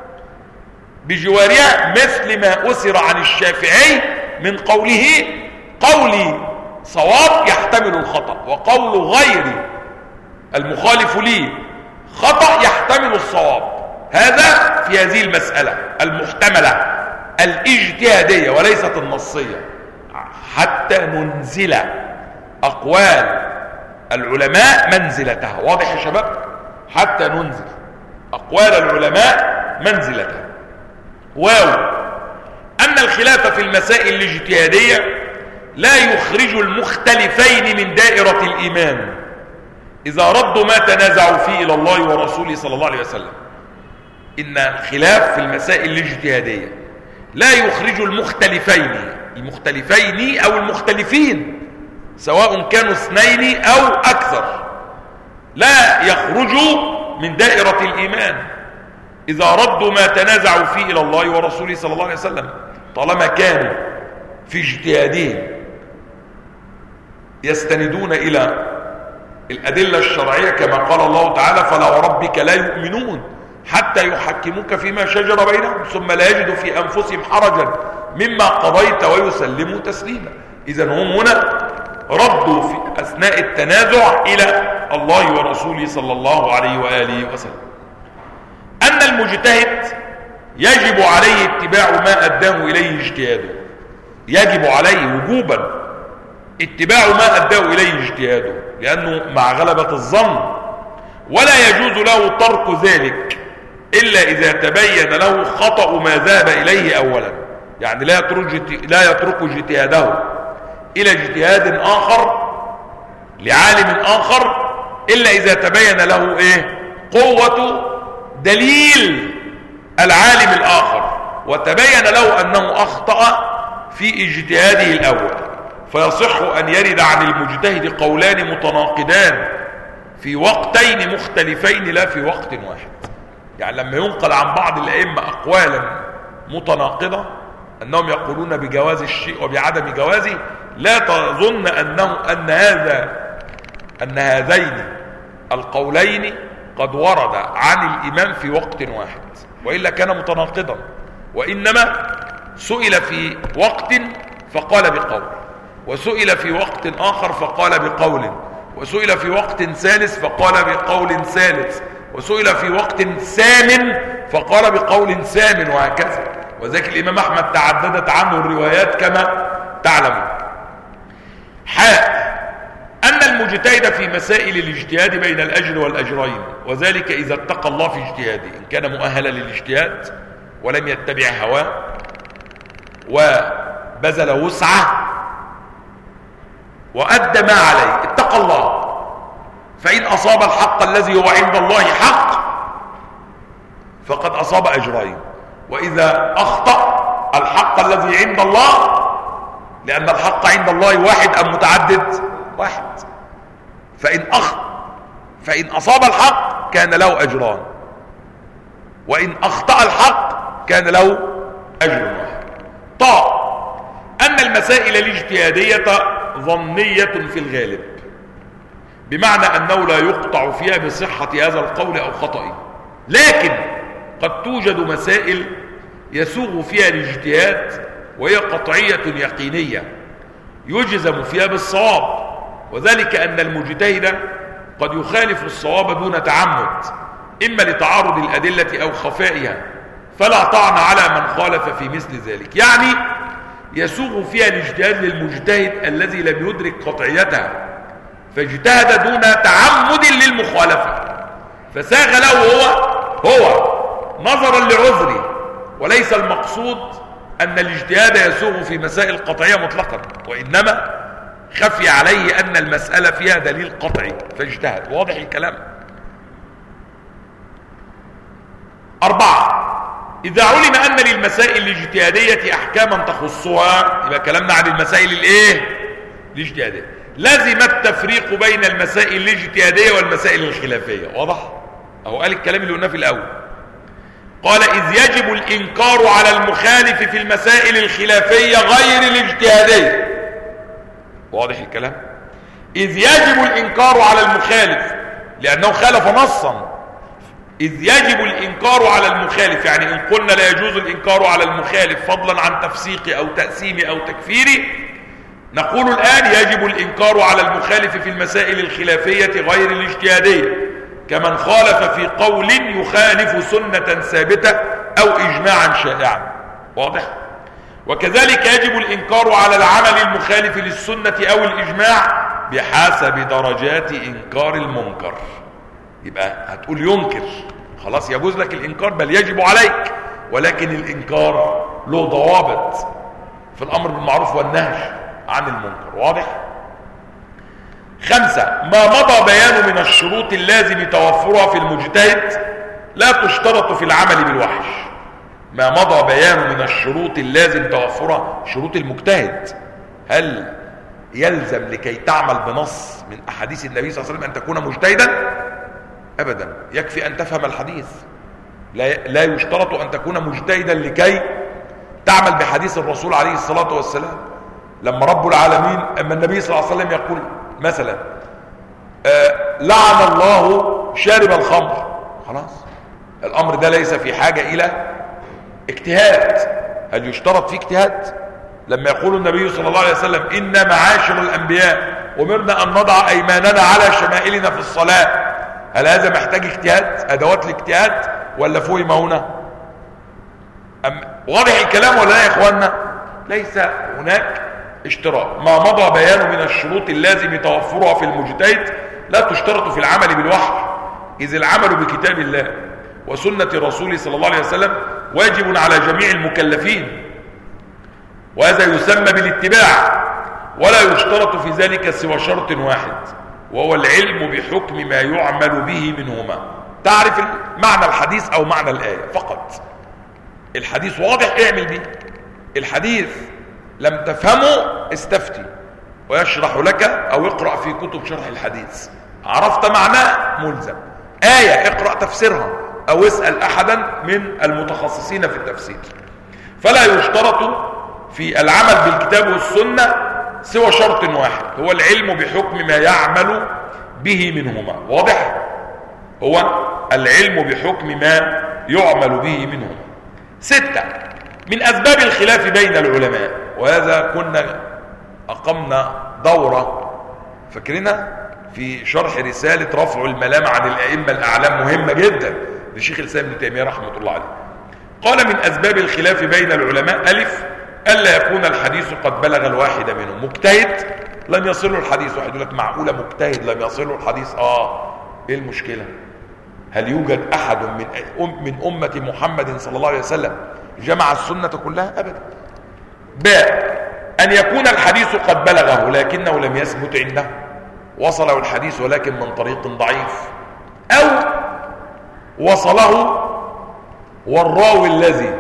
بجوارها مثل ما أسر عن الشافعي من قوله قولي صواب يحتمل الخطأ، وقول غيري المخالف لي خطأ يحتمل الصواب. هذا في هذه المسألة المحتملة الاجتهادية وليست النصية، حتى ننزل أقوال العلماء منزلتها. واضح يا شباب؟ حتى ننزل أقوال العلماء منزلتها. واو أن الخلاف في المسائل الاجتهادية لا يخرج المختلفين من دائرة الإيمان إذا ردوا ما تنازعوا فيه إلى الله ورسوله صلى الله عليه وسلم. إن الخلاف في المسائل الاجتهادية لا يخرج المختلفين المختلفين أو المختلفين سواء كانوا اثنين أو أكثر، لا يخرجوا من دائرة الإيمان إذا ردوا ما تنازعوا فيه إلى الله ورسوله صلى الله عليه وسلم، طالما كانوا في اجتهادهم يستندون إلى الأدلة الشرعية كما قال الله تعالى: فلا وربك لا يؤمنون حتى يحكموك فيما شجر بينهم ثم لا يجدوا في أنفسهم حرجا مما قضيت ويسلموا تسليما. إذن هم هنا ردوا في أثناء التنازع إلى الله ورسوله صلى الله عليه وآله وسلم. أن المجتهد يجب عليه اتباع ما أداه إليه اجتهاده، يجب عليه وجوبا اتباع ما أداه إليه اجتهاده، لأنه مع غلبة الظن، ولا يجوز له ترك ذلك إلا إذا تبين له خطأ ما ذهب إليه أولا. يعني لا يترك لا يترك اجتهاده إلى اجتهاد آخر لعالم آخر إلا إذا تبين له إيه؟ قوة دليل العالم الآخر، وتبين له أنه أخطأ في اجتهاده الأول، فيصح أن يرد عن المجتهد قولان متناقضان في وقتين مختلفين لا في وقت واحد. يعني لما ينقل عن بعض الأئمة أقوالا متناقضة أنهم يقولون بجواز الشيء وبعدم جوازه، لا تظن أنه أن هذا أن هذين القولين قد ورد عن الإمام في وقت واحد، وإلا كان متناقضا، وإنما سئل في وقت فقال بقول، وسئل في وقت آخر فقال بقول، وسئل في وقت ثالث فقال بقول ثالث، وسئل في وقت ثامن فقال بقول ثامن، وهكذا. وذلك الإمام أحمد تعددت عنه الروايات كما تعلمون. حاء أن المجتهد في مسائل الاجتهاد بين الأجر والأجرين، وذلك إذا اتقى الله في اجتهاده، إن كان مؤهلا للاجتهاد ولم يتبع هواه وبذل وسعه وأدى ما عليه، اتقى الله، فإن أصاب الحق الذي هو عند الله حق فقد أصاب أجرين، وإذا أخطأ الحق الذي عند الله، لأن الحق عند الله واحد أم متعدد؟ واحد. فإن أخطأ فإن أصاب الحق كان له أجران، وإن أخطأ الحق كان له أجر واحد. طاء أن المسائل الاجتهادية ظنية في الغالب، بمعنى أنه لا يقطع فيها بصحة هذا القول أو خطئه، لكن قد توجد مسائل يسوغ فيها الاجتهاد وهي قطعية يقينية يجزم فيها بالصواب، وذلك أن المجتهد قد يخالف الصواب دون تعمد، إما لتعارض الأدلة أو خفائها، فلا طعن على من خالف في مثل ذلك. يعني يسوغ فيها الاجتهاد للمجتهد الذي لم يدرك قطعيتها فاجتهد دون تعمد للمخالفة، فساغ له هو هو نظرا لعذره، وليس المقصود أن الاجتهاد يسوغ في مسائل قطعية مطلقا، وإنما خفي عليه أن المسألة فيها دليل قطعي فاجتهد. واضح الكلام؟ أربعة، إذا علم أن للمسائل الاجتهادية أحكاما تخصها، يبقى كلامنا عن المسائل الإيه؟ الاجتهادية، لازم التفريق بين المسائل الاجتهادية والمسائل الخلافية. واضح؟ أهو قال الكلام اللي قلناه في الأول، قال: إذ يجب الإنكار على المخالف في المسائل الخلافية غير الاجتهادية. واضح الكلام؟ إذ يجب الإنكار على المخالف لأنه خالف نصا. إذ يجب الإنكار على المخالف، يعني إن قلنا لا يجوز الإنكار على المخالف فضلا عن تفسيق أو تأثيم أو تكفير، نقول الآن يجب الإنكار على المخالف في المسائل الخلافية غير الاجتهادية، كمن خالف في قول يخالف سنة ثابتة أو إجماعا شائعا. واضح؟ وكذلك يجب الإنكار على العمل المخالف للسنة أو الإجماع بحسب درجات إنكار المنكر. يبقى هتقول ينكر، خلاص يجوز لك الإنكار، بل يجب عليك، ولكن الإنكار له ضوابط في الامر بالمعروف والنهي عن المنكر. واضح؟ خمسة، ما مضى بيانه من الشروط اللازم توفرها في المجتهد لا تشترط في العمل بالوحي. ما مضى بيانه من الشروط اللازم توفرها، شروط المجتهد. هل يلزم لكي تعمل بنص من احاديث النبي صلى الله عليه وسلم ان تكون مجتهدا؟ ابدا، يكفي ان تفهم الحديث. لا لا يشترط ان تكون مجتهدا لكي تعمل بحديث الرسول عليه الصلاة والسلام. لما رب العالمين، اما النبي صلى الله عليه وسلم يقول مثلا آه لعن الله شارب الخمر، خلاص الامر ده ليس في حاجة الى اجتهاد. هل يشترط فيه اجتهاد؟ لما يقول النبي صلى الله عليه وسلم إنا معاشر الأنبياء أمرنا أن نضع أيماننا على شمائلنا في الصلاة، هل هذا محتاج اجتهاد، أدوات الاجتهاد، ولا فهم هنا؟ أم واضح الكلام ولا لا يا إخواننا؟ ليس هناك اشتراط. ما مضى بيانه من الشروط اللازم توفرها في المجتهد لا تشترط في العمل بالوحي، إذ العمل بكتاب الله وسنة رسوله صلى الله عليه وسلم واجب على جميع المكلفين، وهذا يسمى بالاتباع، ولا يشترط في ذلك سوى شرط واحد، وهو العلم بحكم ما يعمل به منهما. تعرف معنى الحديث او معنى الآية فقط. الحديث واضح اعمل به، الحديث لم تفهمه استفتي ويشرح لك او اقرأ في كتب شرح الحديث. عرفت معناه ملزم. آية اقرأ تفسيرها او اسأل احدا من المتخصصين في التفسير. فلا يشترط في العمل بالكتاب والسنة سوى شرط واحد، هو العلم بحكم ما يعمل به منهما. واضح؟ هو العلم بحكم ما يعمل به منهما. ستة، من أسباب الخلاف بين العلماء، وهذا كنا أقمنا دورة فاكرينها في شرح رسالة رفع الملام عن الأئمة الأعلام، مهمة جدا لشيخ الإسلام ابن تيمية رحمة الله عليه. قال من أسباب الخلاف بين العلماء: ألف، ألا يكون الحديث قد بلغ الواحد منهم. مجتهد لم يصله الحديث، واحد يقول لك معقولة مجتهد لم يصله الحديث؟ آه إيه المشكلة؟ هل يوجد أحد من من أمة محمد صلى الله عليه وسلم جمع السنة كلها؟ أبدا. باء، أن يكون الحديث قد بلغه لكنه لم يثبت عنده، وصله الحديث ولكن من طريق ضعيف، أو وصله والراوي الذي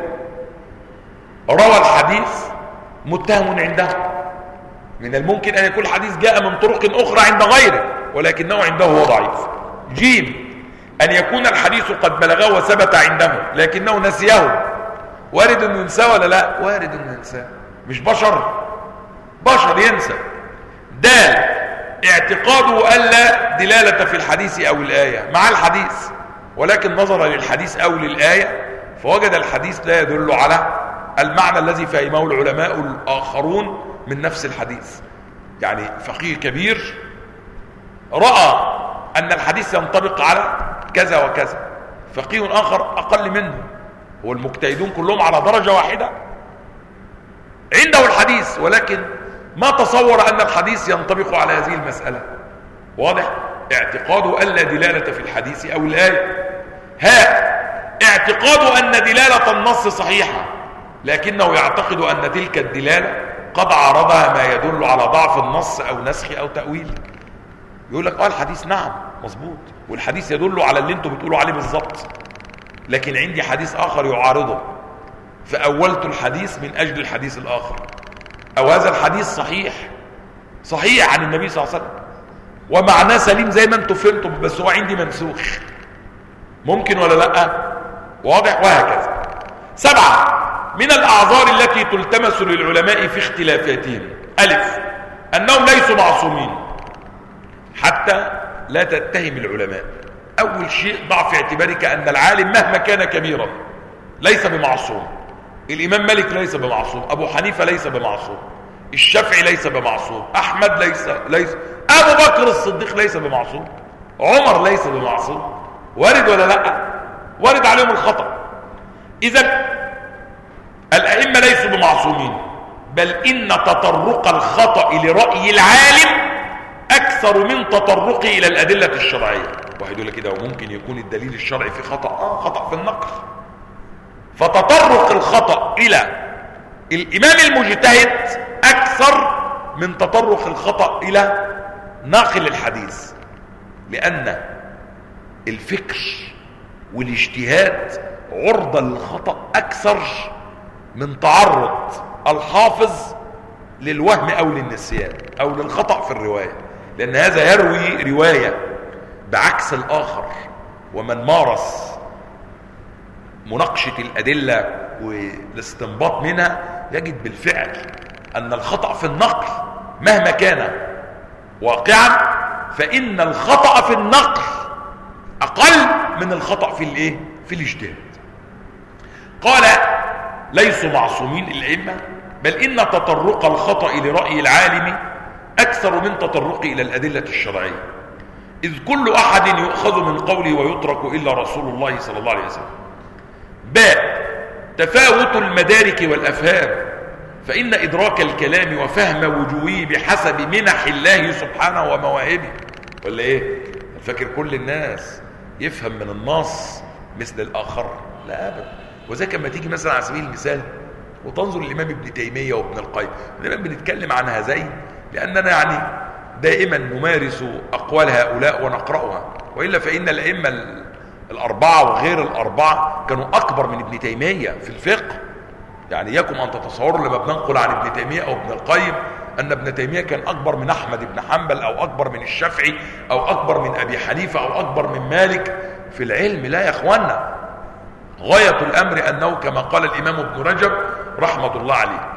روى الحديث متهم عنده. من الممكن أن يكون الحديث جاء من طرق أخرى عند غيره ولكنه عنده هو ضعيف. جيم، أن يكون الحديث قد بلغه وثبت عنده لكنه نسيه. وارد أنه ينساه ولا لا؟ وارد أنه ينساه، مش بشر، بشر ينسى. دال، اعتقاده ألا دلالة في الحديث أو الآية، مع الحديث ولكن نظر للحديث أو للآية فوجد الحديث لا يدل على المعنى الذي فهمه العلماء الآخرون من نفس الحديث. يعني فقيه كبير رأى أن الحديث ينطبق على كذا وكذا، فقيه آخر أقل منه، والمجتهدون كلهم على درجة واحدة، عنده الحديث ولكن ما تصور أن الحديث ينطبق على هذه المسألة. واضح؟ اعتقاده ألا دلالة في الحديث أو الآية. ها، اعتقاده أن دلالة النص صحيحة لكنه يعتقد أن تلك الدلالة قد عارضها ما يدل على ضعف النص أو نسخ أو تأويل. يقول لك اه الحديث نعم مظبوط، والحديث يدل على اللي انتوا بتقولوا عليه بالظبط، لكن عندي حديث آخر يعارضه فأولت الحديث من أجل الحديث الآخر، أو هذا الحديث صحيح صحيح عن النبي صلى الله عليه وسلم ومعناه سليم زي ما انتوا فهمتم، بس هو عندي منسوخ. ممكن ولا لا؟ واضح؟ وهكذا. سبعة، من الأعذار التي تلتمس للعلماء في اختلافاتهم: ألف، أنهم ليسوا معصومين حتى لا تتهم العلماء. أول شيء ضع في اعتبارك أن العالم مهما كان كبيرا ليس بمعصوم. الإمام مالك ليس بمعصوم، أبو حنيفة ليس بمعصوم، الشافعي ليس بمعصوم، أحمد ليس ليس أبو بكر الصديق ليس بمعصوم، عمر ليس بمعصوم. وارد ولا لا؟ وارد عليهم الخطأ. إذا الأئمة ليسوا بمعصومين، بل إن تطرق الخطأ لرأي العالم أكثر من تطرقه إلى الأدلة الشرعية. واحد يقول لك كده وممكن يكون الدليل الشرعي في خطأ، آه خطأ في النقل. فتطرق الخطأ إلى الامام المجتهد اكثر من تطرق الخطأ الى ناقل الحديث، لان الفكر والاجتهاد عرضة للخطأ اكثر من تعرض الحافظ للوهم او للنسيان او للخطأ في الرواية، لان هذا يروي رواية بعكس الاخر. ومن مارس مناقشة الادلة والاستنباط منها يجد بالفعل ان الخطأ في النقل مهما كان واقعا فان الخطأ في النقل اقل من الخطأ في الايه في الاجتهاد. قال ليسوا معصومين الائمة، بل ان تطرق الخطأ لرأي العالم اكثر من تطرقه الى الادلة الشرعية، اذ كل احد يؤخذ من قوله ويترك الا رسول الله صلى الله عليه وسلم. باء تفاوت المدارك والافهام، فان ادراك الكلام وفهم وجوهه بحسب منح الله سبحانه ومواهبه. ولا ايه؟ فاكر كل الناس يفهم من النص مثل الاخر؟ لا ابدا. وذلك لما تيجي مثلا على سبيل المثال وتنظر الامام ابن تيميه وابن القيم، دايما بنتكلم عن هذين لاننا يعني دائما نمارس اقوال هؤلاء ونقراها، والا فان الائمه الاربعه وغير الاربعه كانوا اكبر من ابن تيميه في الفقه. يعني يكم ان تتصوروا لما بننقل عن ابن تيميه او ابن القيم ان ابن تيميه كان اكبر من احمد بن حنبل او اكبر من الشافعي او اكبر من ابي حنيفه او اكبر من مالك في العلم. لا يا اخوانا، غايه الامر انه كما قال الامام ابن رجب رحمه الله عليه: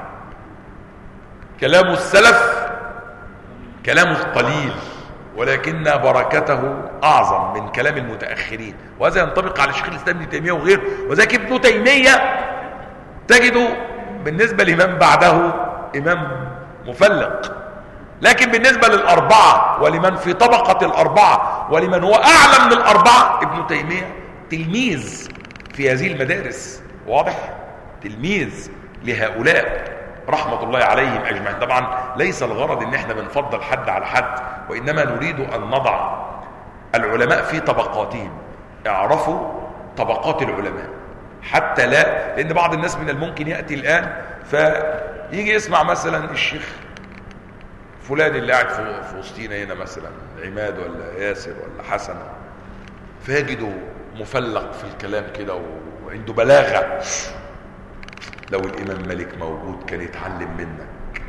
كلام السلف كلام قليل ولكن بركته اعظم من كلام المتاخرين. وهذا ينطبق على شيخ الاسلام ابن تيميه وغيره. وذلك ابن تيميه تجده بالنسبه لمن بعده امام مفلق، لكن بالنسبه للاربعه ولمن في طبقه الاربعه ولمن هو اعلى من الاربعه ابن تيميه تلميذ في هذه المدارس. واضح؟ تلميذ لهؤلاء رحمة الله عليهم أجمعين. طبعا ليس الغرض ان احنا بنفضل حد على حد، وإنما نريد أن نضع العلماء في طبقاتهم. اعرفوا طبقات العلماء حتى لا، لأن بعض الناس من الممكن يأتي الآن فيجي يسمع مثلا الشيخ فلان اللي قاعد في وسطينا هنا مثلا عماد ولا ياسر ولا حسن، فيجده مفلق في الكلام كده وعنده بلاغة. لو الامام مالك موجود كان يتعلم منك،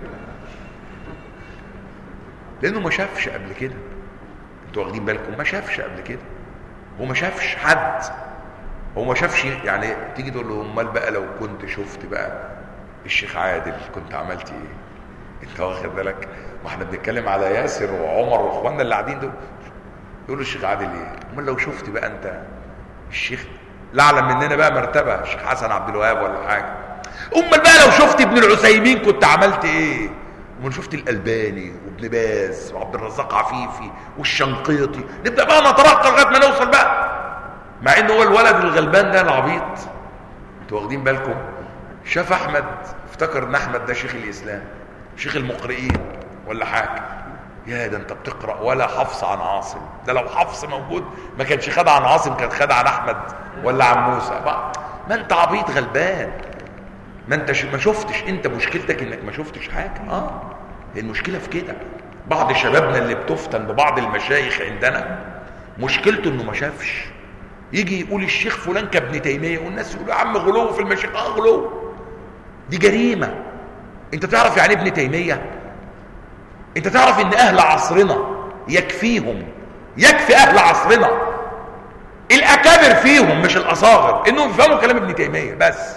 لانه ما شافش قبل كده. انتوا واخدين بالكم؟ ما شافش قبل كده، هو ما شافش حد، هو ما شافش. يعني تيجي تقول له امال بقى لو كنت شفت بقى الشيخ عادل كنت عملت ايه؟ انت واخد بالك؟ ما احنا بنتكلم على ياسر وعمر واخواننا اللي قاعدين دول، يقولوا الشيخ عادل ايه؟ امال لو شفت بقى انت الشيخ لا اعلم مننا بقى مرتبه الشيخ حسن عبد الوهاب ولا حاجه، امال بقى لو شفت ابن العثيمين كنت عملت ايه؟ امال شفت الالباني وابن باز وعبد الرزاق عفيفي والشنقيطي، نبدا بقى نترقى لغايه ما نوصل بقى، مع انه هو الولد الغلبان ده العبيط. انتوا واخدين بالكم؟ شاف احمد افتكر ان احمد ده شيخ الاسلام، شيخ المقرئين ولا حاجه. يا ده انت بتقرا ولا حفص عن عاصم، ده لو حفص موجود ما كانش خد عن عاصم، كان خد عن احمد ولا عن موسى بقى. ما انت عبيط غلبان، ما انت ش... ما شفتش. انت مشكلتك انك ما شفتش حاجه. اه المشكله في كده. بعض شبابنا اللي بتفتن ببعض المشايخ عندنا مشكلته انه ما شافش. يجي يقول الشيخ فلان كابن تيميه والناس يقولوا يا عم غلو في المشايخ. اه غلو، دي جريمه. انت تعرف يعني ابن تيميه؟ انت تعرف ان اهل عصرنا يكفيهم، يكفي اهل عصرنا الاكابر فيهم مش الاصاغر انهم يفهموا كلام ابن تيميه بس.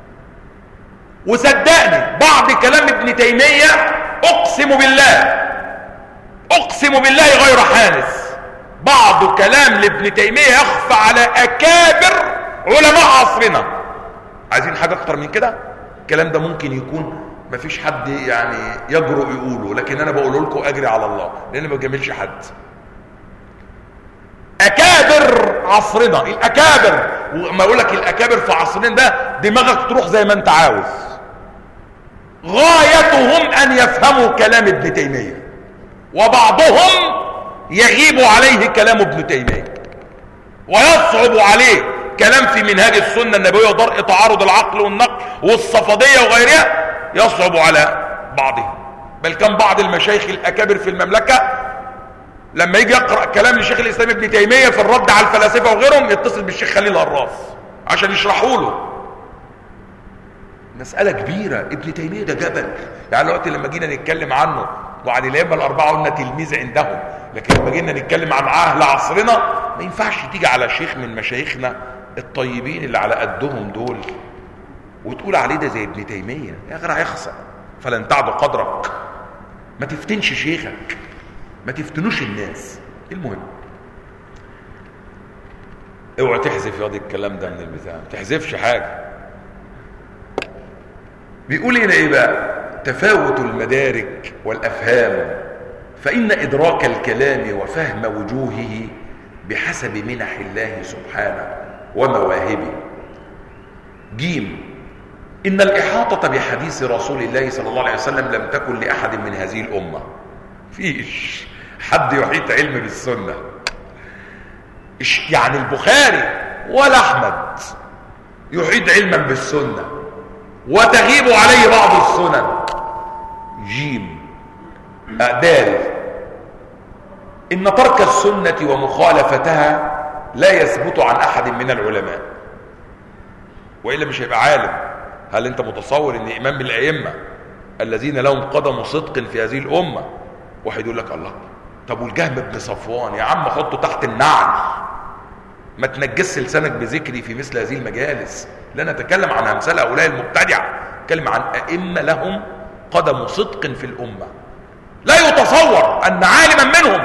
وصدقني بعض كلام ابن تيميه اقسم بالله اقسم بالله غير حانس، بعض كلام لابن تيميه يخفى على اكابر علماء عصرنا. عايزين حاجه اكتر من كده؟ الكلام ده ممكن يكون ما فيش حد يعني يجرؤ يقوله، لكن انا بقوله لكم اجري على الله لان ما بجاملش حد. اكابر عصرنا، الاكابر، وما اقول لك الاكابر في عصرنا ده دماغك تروح زي ما انت عاوز، غايتهم ان يفهموا كلام ابن تيميه، وبعضهم يغيب عليه كلام ابن تيميه ويصعب عليه كلام في منهاج السنه النبويه ودرء تعارض العقل والنقل والصفدية وغيرها يصعب على بعضهم. بل كان بعض المشايخ الأكابر في المملكة لما يجي يقرأ كلام للشيخ الإسلام ابن تيمية في الرد على الفلاسفة وغيرهم يتصل بالشيخ خليل الراس عشان يشرحوا له. مسألة كبيرة. ابن تيمية ده جبل. يعني الوقت لما جينا نتكلم عنه وعن الأئمة الأربعة قلنا تلميذ عندهم، لكن لما جينا نتكلم عن أهل عصرنا ما ينفعش تيجي على شيخ من مشايخنا الطيبين اللي على قدهم دول وتقول عليه ده زي ابن تيمية. يا غير هيخسر. فلن تعد قدرك. ما تفتنش شيخك، ما تفتنوش الناس. المهم اوعى تحذف ياض الكلام ده من البتاع، ما تحذفش حاجه. بيقول هنا ايه بقى؟ تفاوت المدارك والافهام، فان ادراك الكلام وفهم وجوهه بحسب منح الله سبحانه ومواهبه. جيم ان الاحاطه بحديث رسول الله صلى الله عليه وسلم لم تكن لاحد من هذه الامه. فيش حد يحيط علم بالسنه. يعني البخاري ولا احمد يحيط علما بالسنه وتغيب عليه بعض السنن. جيم دال ان ترك السنه ومخالفتها لا يثبت عن احد من العلماء، والا مش هيبقى عالم. هل انت متصور ان امام من الائمه الذين لهم قدم صدق في هذه الامه واحد يقول لك الله طب والجهم بن صفوان يا عم حطه تحت النعل، ما تنجس لسانك بذكري في مثل هذه المجالس. لا نتكلم عن امثال هؤلاء المبتدعه، نتكلم عن ائمه لهم قدم صدق في الامه. لا يتصور ان عالما منهم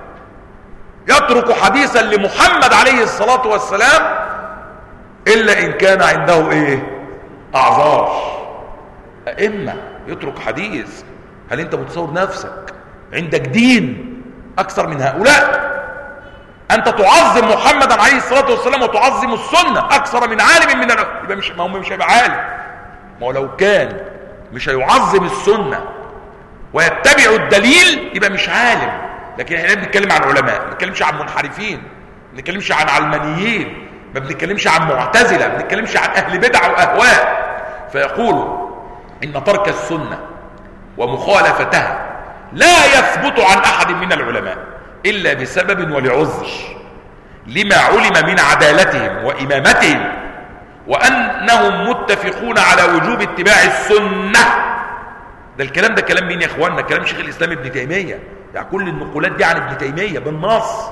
يترك حديثا لمحمد عليه الصلاه والسلام الا ان كان عنده ايه؟ اعذار. ائمه يترك حديث. هل انت متصور نفسك عندك دين اكثر من هؤلاء؟ انت تعظم محمدا عليه الصلاه والسلام وتعظم السنه اكثر من عالم من ال... يبقى مش ما هو مش هيبقى عالم. ما هو لو كان مش هيعظم السنه ويتبع الدليل يبقى مش عالم. لكن احنا بنتكلم عن علماء، ما بنتكلمش عن منحرفين، ما بنتكلمش عن علمانيين، ما بنتكلمش عن معتزله، ما بنتكلمش عن اهل بدع واهواء. فيقول ان ترك السنه ومخالفتها لا يثبت عن احد من العلماء الا بسبب ولعذر لما علم من عدالتهم وامامتهم وانهم متفقون على وجوب اتباع السنه. ده الكلام ده كلام مين يا اخواننا؟ كلام شيخ الاسلام ابن تيميه. يعني كل النقولات دي عن ابن تيميه بالنص.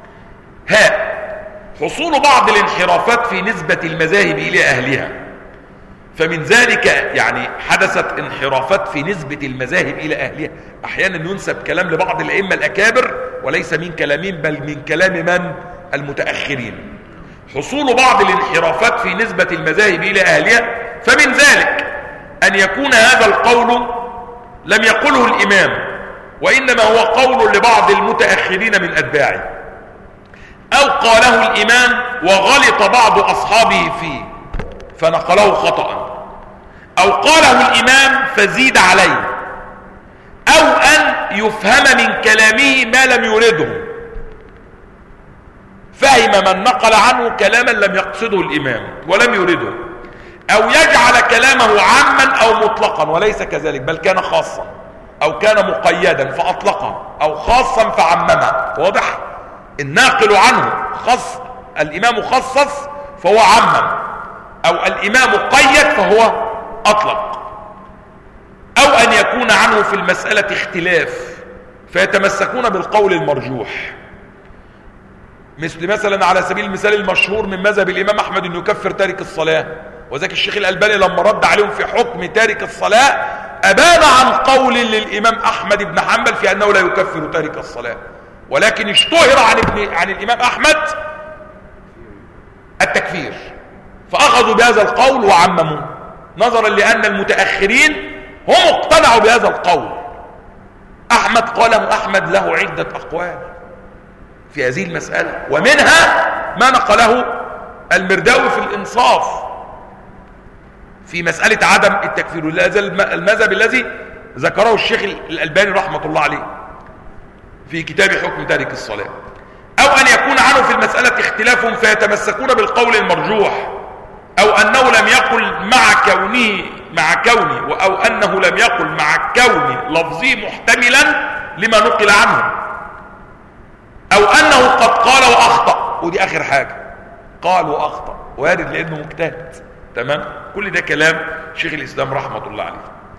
ها حصول بعض الانحرافات في نسبه المذاهب الى اهلها، فمن ذلك يعني حدثت انحرافات في نسبة المذاهب إلى أهلها. أحيانا ينسب كلام لبعض الأئمة الأكابر وليس من كلامهم بل من كلام من؟ المتأخرين. حصول بعض الانحرافات في نسبة المذاهب إلى أهلها، فمن ذلك أن يكون هذا القول لم يقله الإمام وإنما هو قول لبعض المتأخرين من أتباعه، أو قاله الإمام وغلط بعض أصحابه فيه فنقله خطأ، أو قاله الإمام فزيد عليه، أو أن يفهم من كلامه ما لم يرده، فهم من نقل عنه كلاما لم يقصده الإمام ولم يرده، أو يجعل كلامه عاما أو مطلقا وليس كذلك بل كان خاصا، أو كان مقيدا فأطلقه، أو خاصا فعممه. واضح؟ الناقل عنه خص، الإمام خصص فهو عمم، أو الإمام قيد فهو أطلق، أو أن يكون عنه في المسألة اختلاف فيتمسكون بالقول المرجوح، مثل مثلا على سبيل المثال المشهور من مذهب الإمام أحمد أنه يكفر تارك الصلاة، وذاك الشيخ الألباني لما رد عليهم في حكم تارك الصلاة أبان عن قول للإمام أحمد بن حنبل في أنه لا يكفر تارك الصلاة، ولكن اشتهر عن, ابن عن الإمام أحمد التكفير، فأخذوا بهذا القول وعمموا نظرا لأن المتأخرين هم اقتنعوا بهذا القول. أحمد قاله أحمد له عدة أقوال في هذه المسألة، ومنها ما نقله المرداوي في الإنصاف في مسألة عدم التكفير، وهذا المذهب الذي ذكره الشيخ الألباني رحمة الله عليه في كتاب حكم تارك الصلاة. أو أن يكون عنه في المسألة اختلاف فيتمسكون بالقول المرجوح، أو أنه لم يقل مع كونه مع كوني أو أنه لم يقل مع كوني لفظي محتملا لما نقل عنه، أو أنه قد قال وأخطأ، ودي آخر حاجة، قال وأخطأ وارد لأنه مجتهد. تمام؟ كل ده كلام شيخ الإسلام رحمة الله عليه.